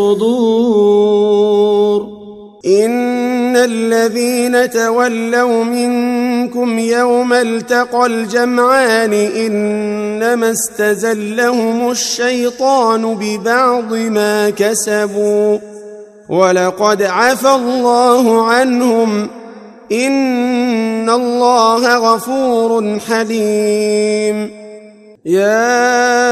الصدور. إن الذين تولوا منكم يوم التقى الجمعان إنما استزلهم الشيطان ببعض ما كسبوا ولقد عفى الله عنهم إن الله غفور حليم. يا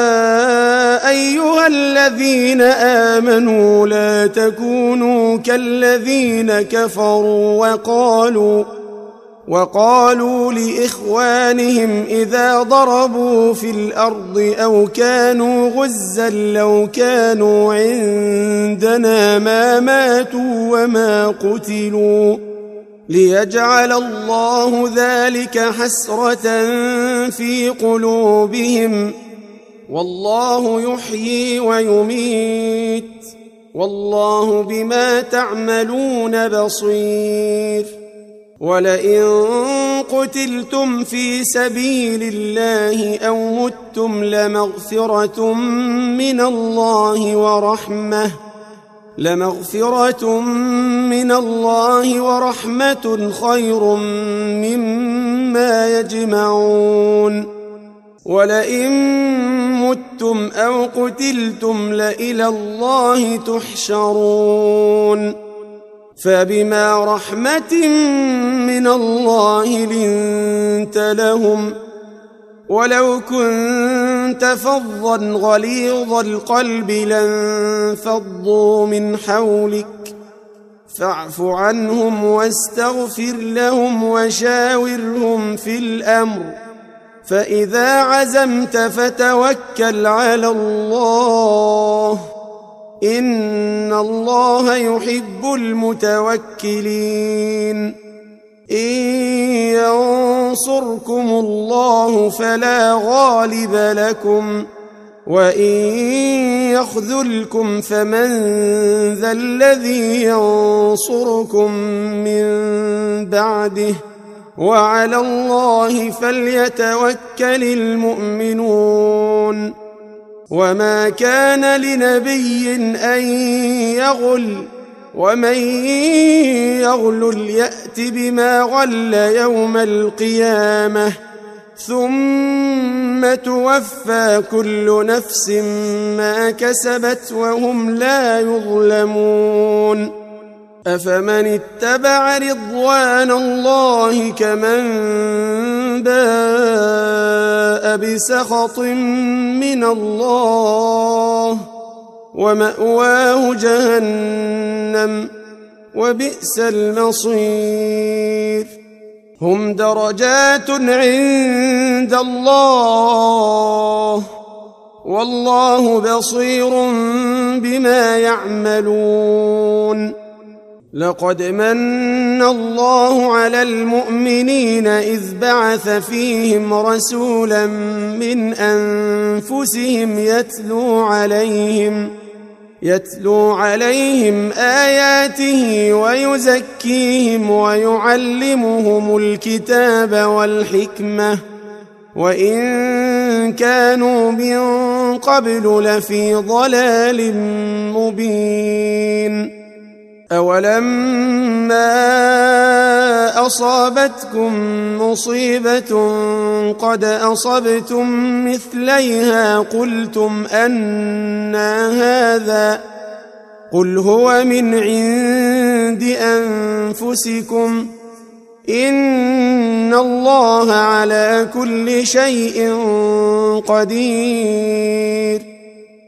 أيها الذين آمنوا لا تكونوا كالذين كفروا وقالوا وقالوا لإخوانهم إذا ضربوا في الأرض أو كانوا غزا لو كانوا عندنا ما ماتوا وما قتلوا ليجعل الله ذلك حسرة في قلوبهم والله يحيي ويميت والله بما تعملون بصير. ولئن قتلتم في سبيل الله أو متم لمغفرة من الله ورحمة لمغفرة من الله ورحمة خير مما يجمعون. ولئن متم أو قتلتم لإلى الله تحشرون. فبما رحمة من الله لنت لهم ولو كنت فظا غليظ القلب لانفضوا من حولك فاعف عنهم واستغفر لهم وشاورهم في الأمر فإذا عزمت فتوكل على الله إن الله يحب المتوكلين. إن ينصركم الله فلا غالب لكم وإن يخذلكم فمن ذا الذي ينصركم من بعده وعلى الله فليتوكل المؤمنون. وما كان لنبي أن يغل ومن يغل يأت بما غل يوم القيامة ثم توفى كل نفس ما كسبت وهم لا يظلمون. أفمن اتبع رضوان الله كمن باء بسخط من الله ومأواه جهنم وبئس المصير. هم درجات عند الله والله بصير بما يعملون. لقد من الله على المؤمنين إذ بعث فيهم رسولا من أنفسهم يتلو عليهم يتلو عليهم آياته ويزكيهم ويعلمهم الكتاب والحكمة وإن كانوا من قبل لفي ضلال مبين. أولما أصابتكم مصيبة قد أصبتم مثليها قلتم أنى هذا قل هو من عند أنفسكم إن الله على كل شيء قدير.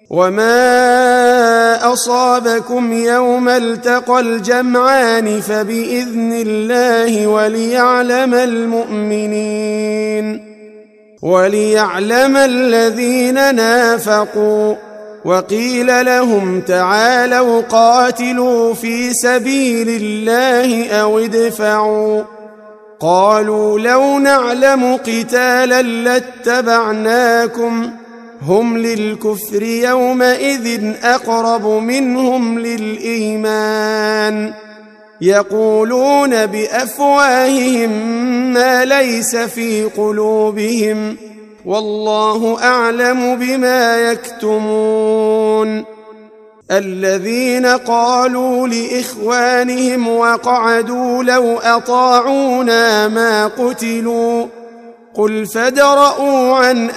وما أصابكم يوم التقى الجمعان فبإذن الله وليعلم المؤمنين وليعلم الذين نافقوا. وقيل لهم تعالوا قاتلوا في سبيل الله أو ادفعوا قالوا لو نعلم قتالا لاتبعناكم هم للكفر يومئذ أقرب منهم للإيمان يقولون بأفواههم ما ليس في قلوبهم والله أعلم بما يكتمون. الذين قالوا لإخوانهم وقعدوا لو أطاعونا ما قتلوا قل فادرءوا عن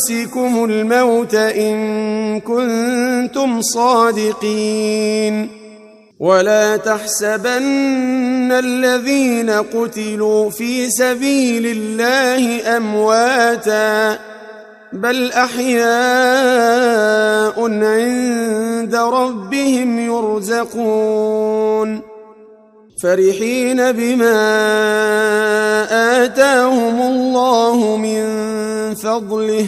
أنفسكم الموت إن كنتم صادقين ولا تحسبن الذين قتلوا في سبيل الله أمواتا بل أحياء عند ربهم يرزقون فرحين بما آتاهم الله من فضله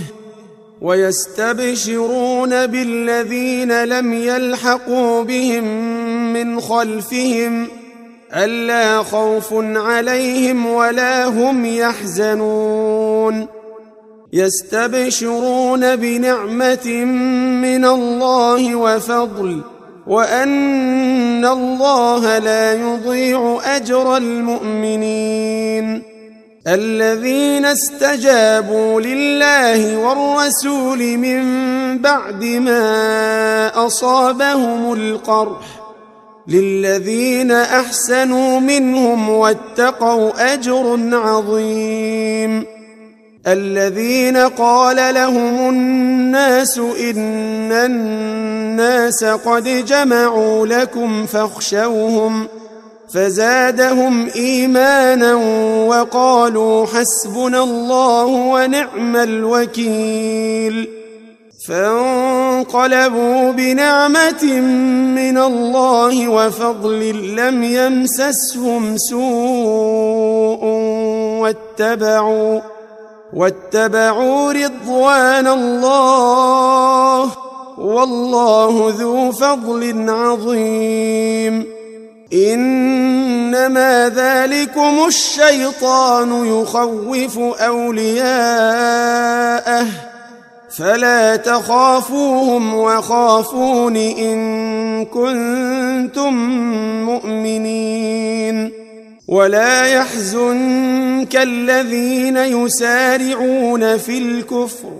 ويستبشرون بالذين لم يلحقوا بهم من خلفهم ألا خوف عليهم ولا هم يحزنون يستبشرون بنعمة من الله وفضل وأن الله لا يضيع أجر المؤمنين الذين استجابوا لله والرسول من بعد ما أصابهم القرح للذين أحسنوا منهم واتقوا أجر عظيم الذين قال لهم الناس إن الناس قد جمعوا لكم فاخشوهم فزادهم إيمانا وقالوا حسبنا الله ونعم الوكيل فانقلبوا بنعمة من الله وفضل لم يمسسهم سوء واتبعوا واتبعوا رضوان الله والله ذو فضل عظيم إنما ذلكم الشيطان يخوف أولياءه فلا تخافوهم وخافون إن كنتم مؤمنين ولا يحزنك الذين يسارعون في الكفر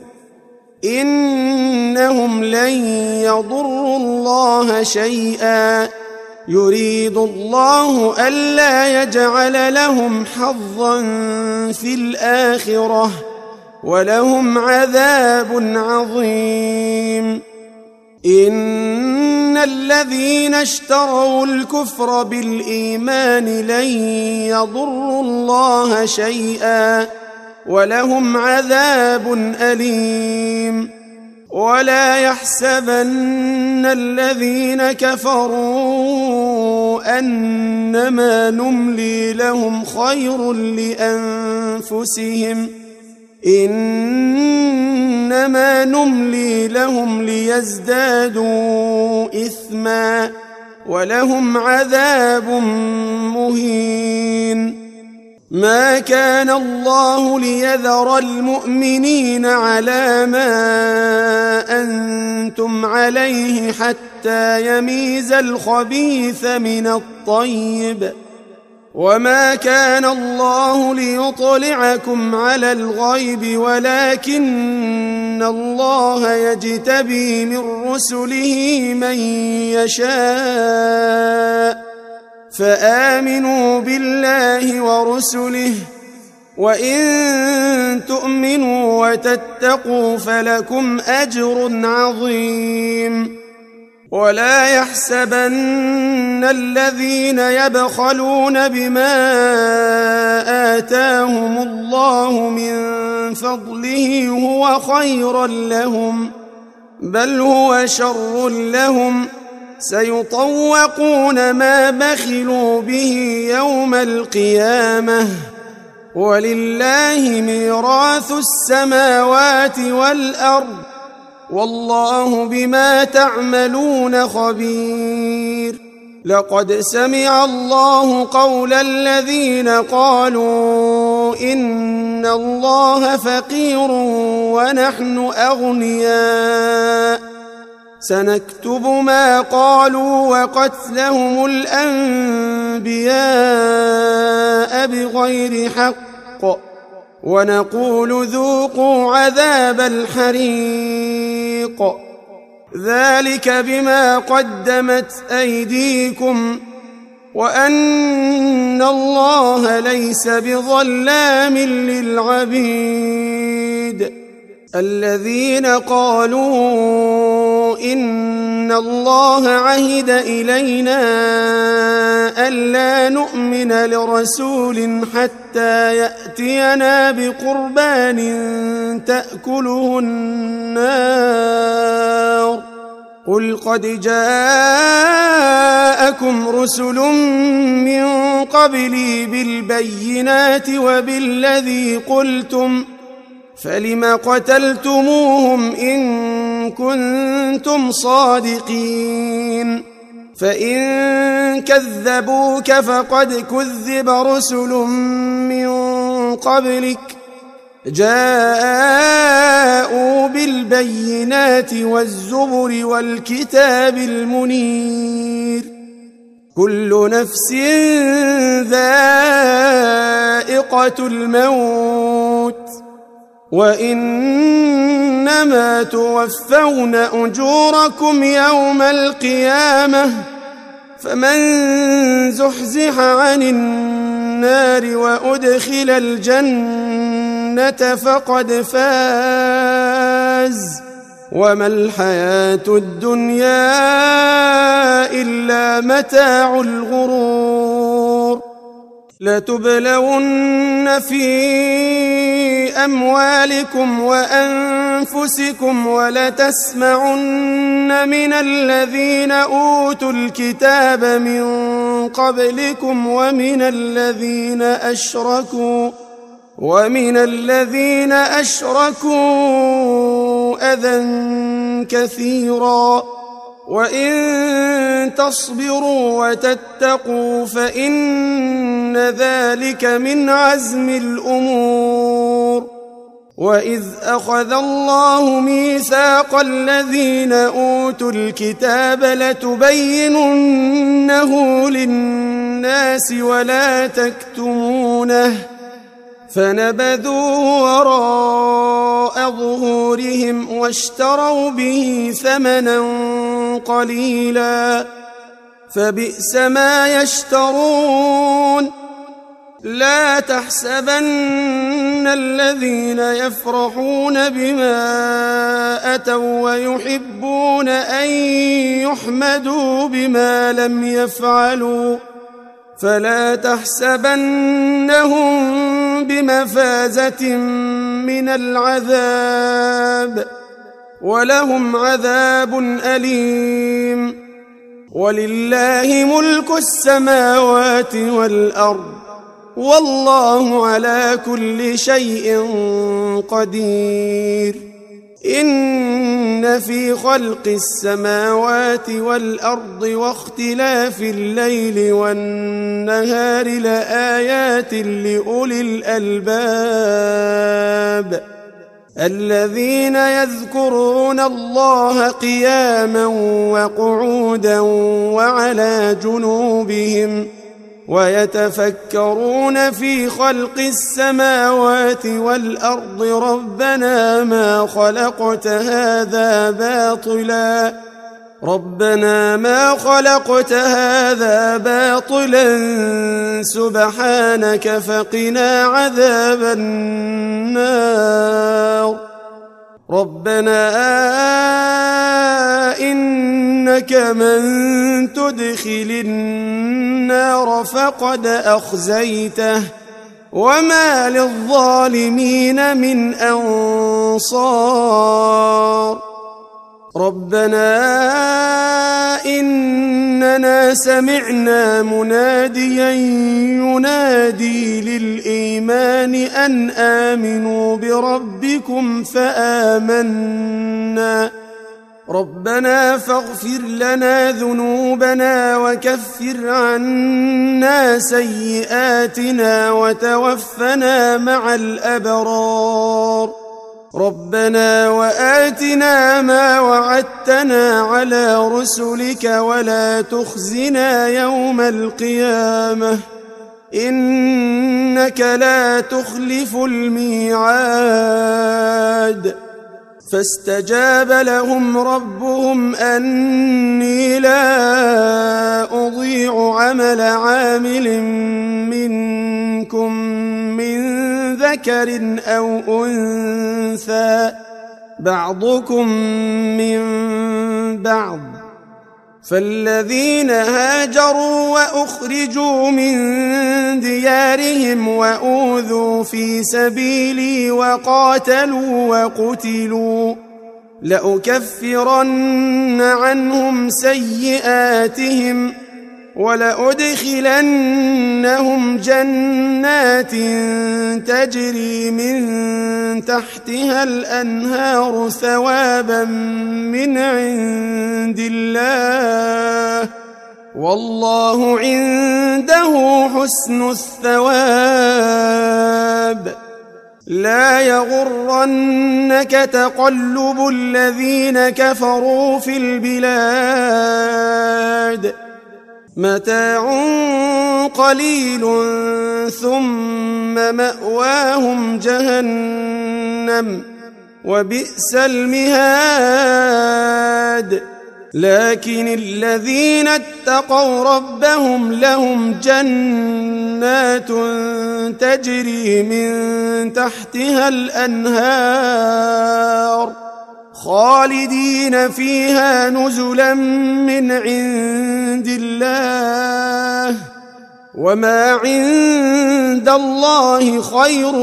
إنهم لن يضروا الله شيئا يريد الله ألا يجعل لهم حظا في الآخرة ولهم عذاب عظيم إن الذين اشتروا الكفر بالإيمان لن يضروا الله شيئا ولهم عذاب أليم ولا يحسبن الذين كفروا أنما نملي لهم خير لأنفسهم إنما نملي لهم ليزدادوا إثما ولهم عذاب مهين ما كان الله ليذر المؤمنين على ما أنتم عليه حتى يميز الخبيث من الطيب وما كان الله ليطلعكم على الغيب ولكن الله يجتبي من رسله من يشاء فآمنوا بالله ورسله وإن تؤمنوا وتتقوا فلكم أجر عظيم ولا يحسبن الذين يبخلون بما آتاهم الله من فضله هو خيرا لهم بل هو شر لهم سيطوقون ما بخلوا به يوم القيامة ولله ميراث السماوات والأرض والله بما تعملون خبير لقد سمع الله قول الذين قالوا إن الله فقير ونحن أغنياء سنكتب ما قالوا وقتلهم الأنبياء بغير حق ونقول ذوقوا عذاب الحريق ذلك بما قدمت أيديكم وأن الله ليس بظلام للعبيد الذين قالوا إن الله عهد إلينا ألا نؤمن لرسول حتى يأتينا بقربان تأكله النار قل قد جاءكم رسل من قبلي بالبينات وبالذي قلتم فلم قتلتموهم إن كنتم صادقين فإن كذبوك فقد كذب رسل من قبلك جاءوا بالبينات والزبر والكتاب المنير كل نفس ذائقة الموت وإنما توفون أجوركم يوم القيامة فمن زحزح عن النار وأدخل الجنة فقد فاز وما الحياة الدنيا إلا متاع الغرور لتبلون في أموالكم وأنفسكم ولتسمعن من الذين أوتوا الكتاب من قبلكم ومن الذين أشركوا ومن الذين أشركوا أذى كثيرا وإن تصبروا وتتقوا فإن ذلك من عزم الأمور وإذ أخذ الله ميثاق الذين أوتوا الكتاب لتبيننه للناس ولا تكتمونه فنبذوه وراء ظهورهم واشتروا به ثمنا قليلا فبئس ما يشترون لا تحسبن الذين يفرحون بما أتوا ويحبون أن يحمدوا بما لم يفعلوا فلا تحسبنهم بمفازة من العذاب ولهم عذاب أليم ولله ملك السماوات والأرض والله على كل شيء قدير إن في خلق السماوات والأرض واختلاف الليل والنهار لآيات لأولي الألباب الذين يذكرون الله قياما وقعودا وعلى جنوبهم ويتفكرون في خلق السماوات والأرض ربنا ما خلقت هذا باطلا ربنا ما خلقت هذا باطلا سبحانك فقنا عذاب النار ربنا إنك من تدخل النار فقد أخزيته وما للظالمين من أنصار ربنا إننا سمعنا مناديا ينادي للإيمان أن آمنوا بربكم فآمنا ربنا فاغفر لنا ذنوبنا وكفر عنا سيئاتنا وتوفنا مع الأبرار ربنا وآتنا ما وعدتنا على رسلك ولا تخزنا يوم القيامة إنك لا تخلف الميعاد فاستجاب لهم ربهم أني لا أضيع عمل عامل منكم من ذكر أو أنثى بعضكم من بعض. فالذين هاجروا وأخرجوا من ديارهم وأوذوا في سبيلي وقاتلوا وقتلوا لأكفرن عنهم سيئاتهم ولأدخلنهم جنات تجري من تحتها الأنهار ثوابا من عند الله والله عنده حسن الثواب. لا يغرنك تقلب الذين كفروا في البلاد متاع قليل ثم مأواهم جهنم وبئس المهاد. لكن الذين اتقوا ربهم لهم جنات تجري من تحتها الأنهار خالدين فيها نزلا من عند الله وما عند الله خير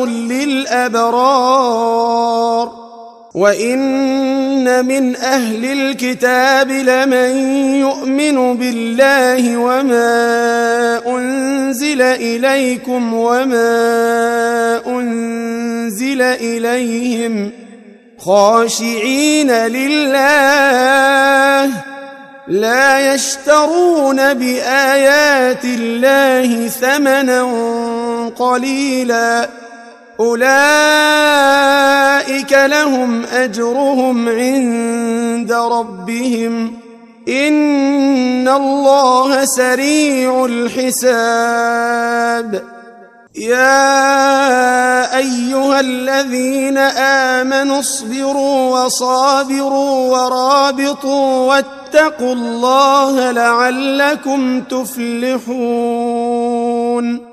للأبرار. وإن من أهل الكتاب لمن يؤمن بالله وما أنزل إليكم وما أنزل إليهم خاشعين لله لا يشترون بآيات الله ثمنا قليلا أولئك لهم أجرهم عند ربهم إن الله سريع الحساب. يا أيها الذين آمنوا اصبروا وصابروا ورابطوا واتقوا الله لعلكم تفلحون.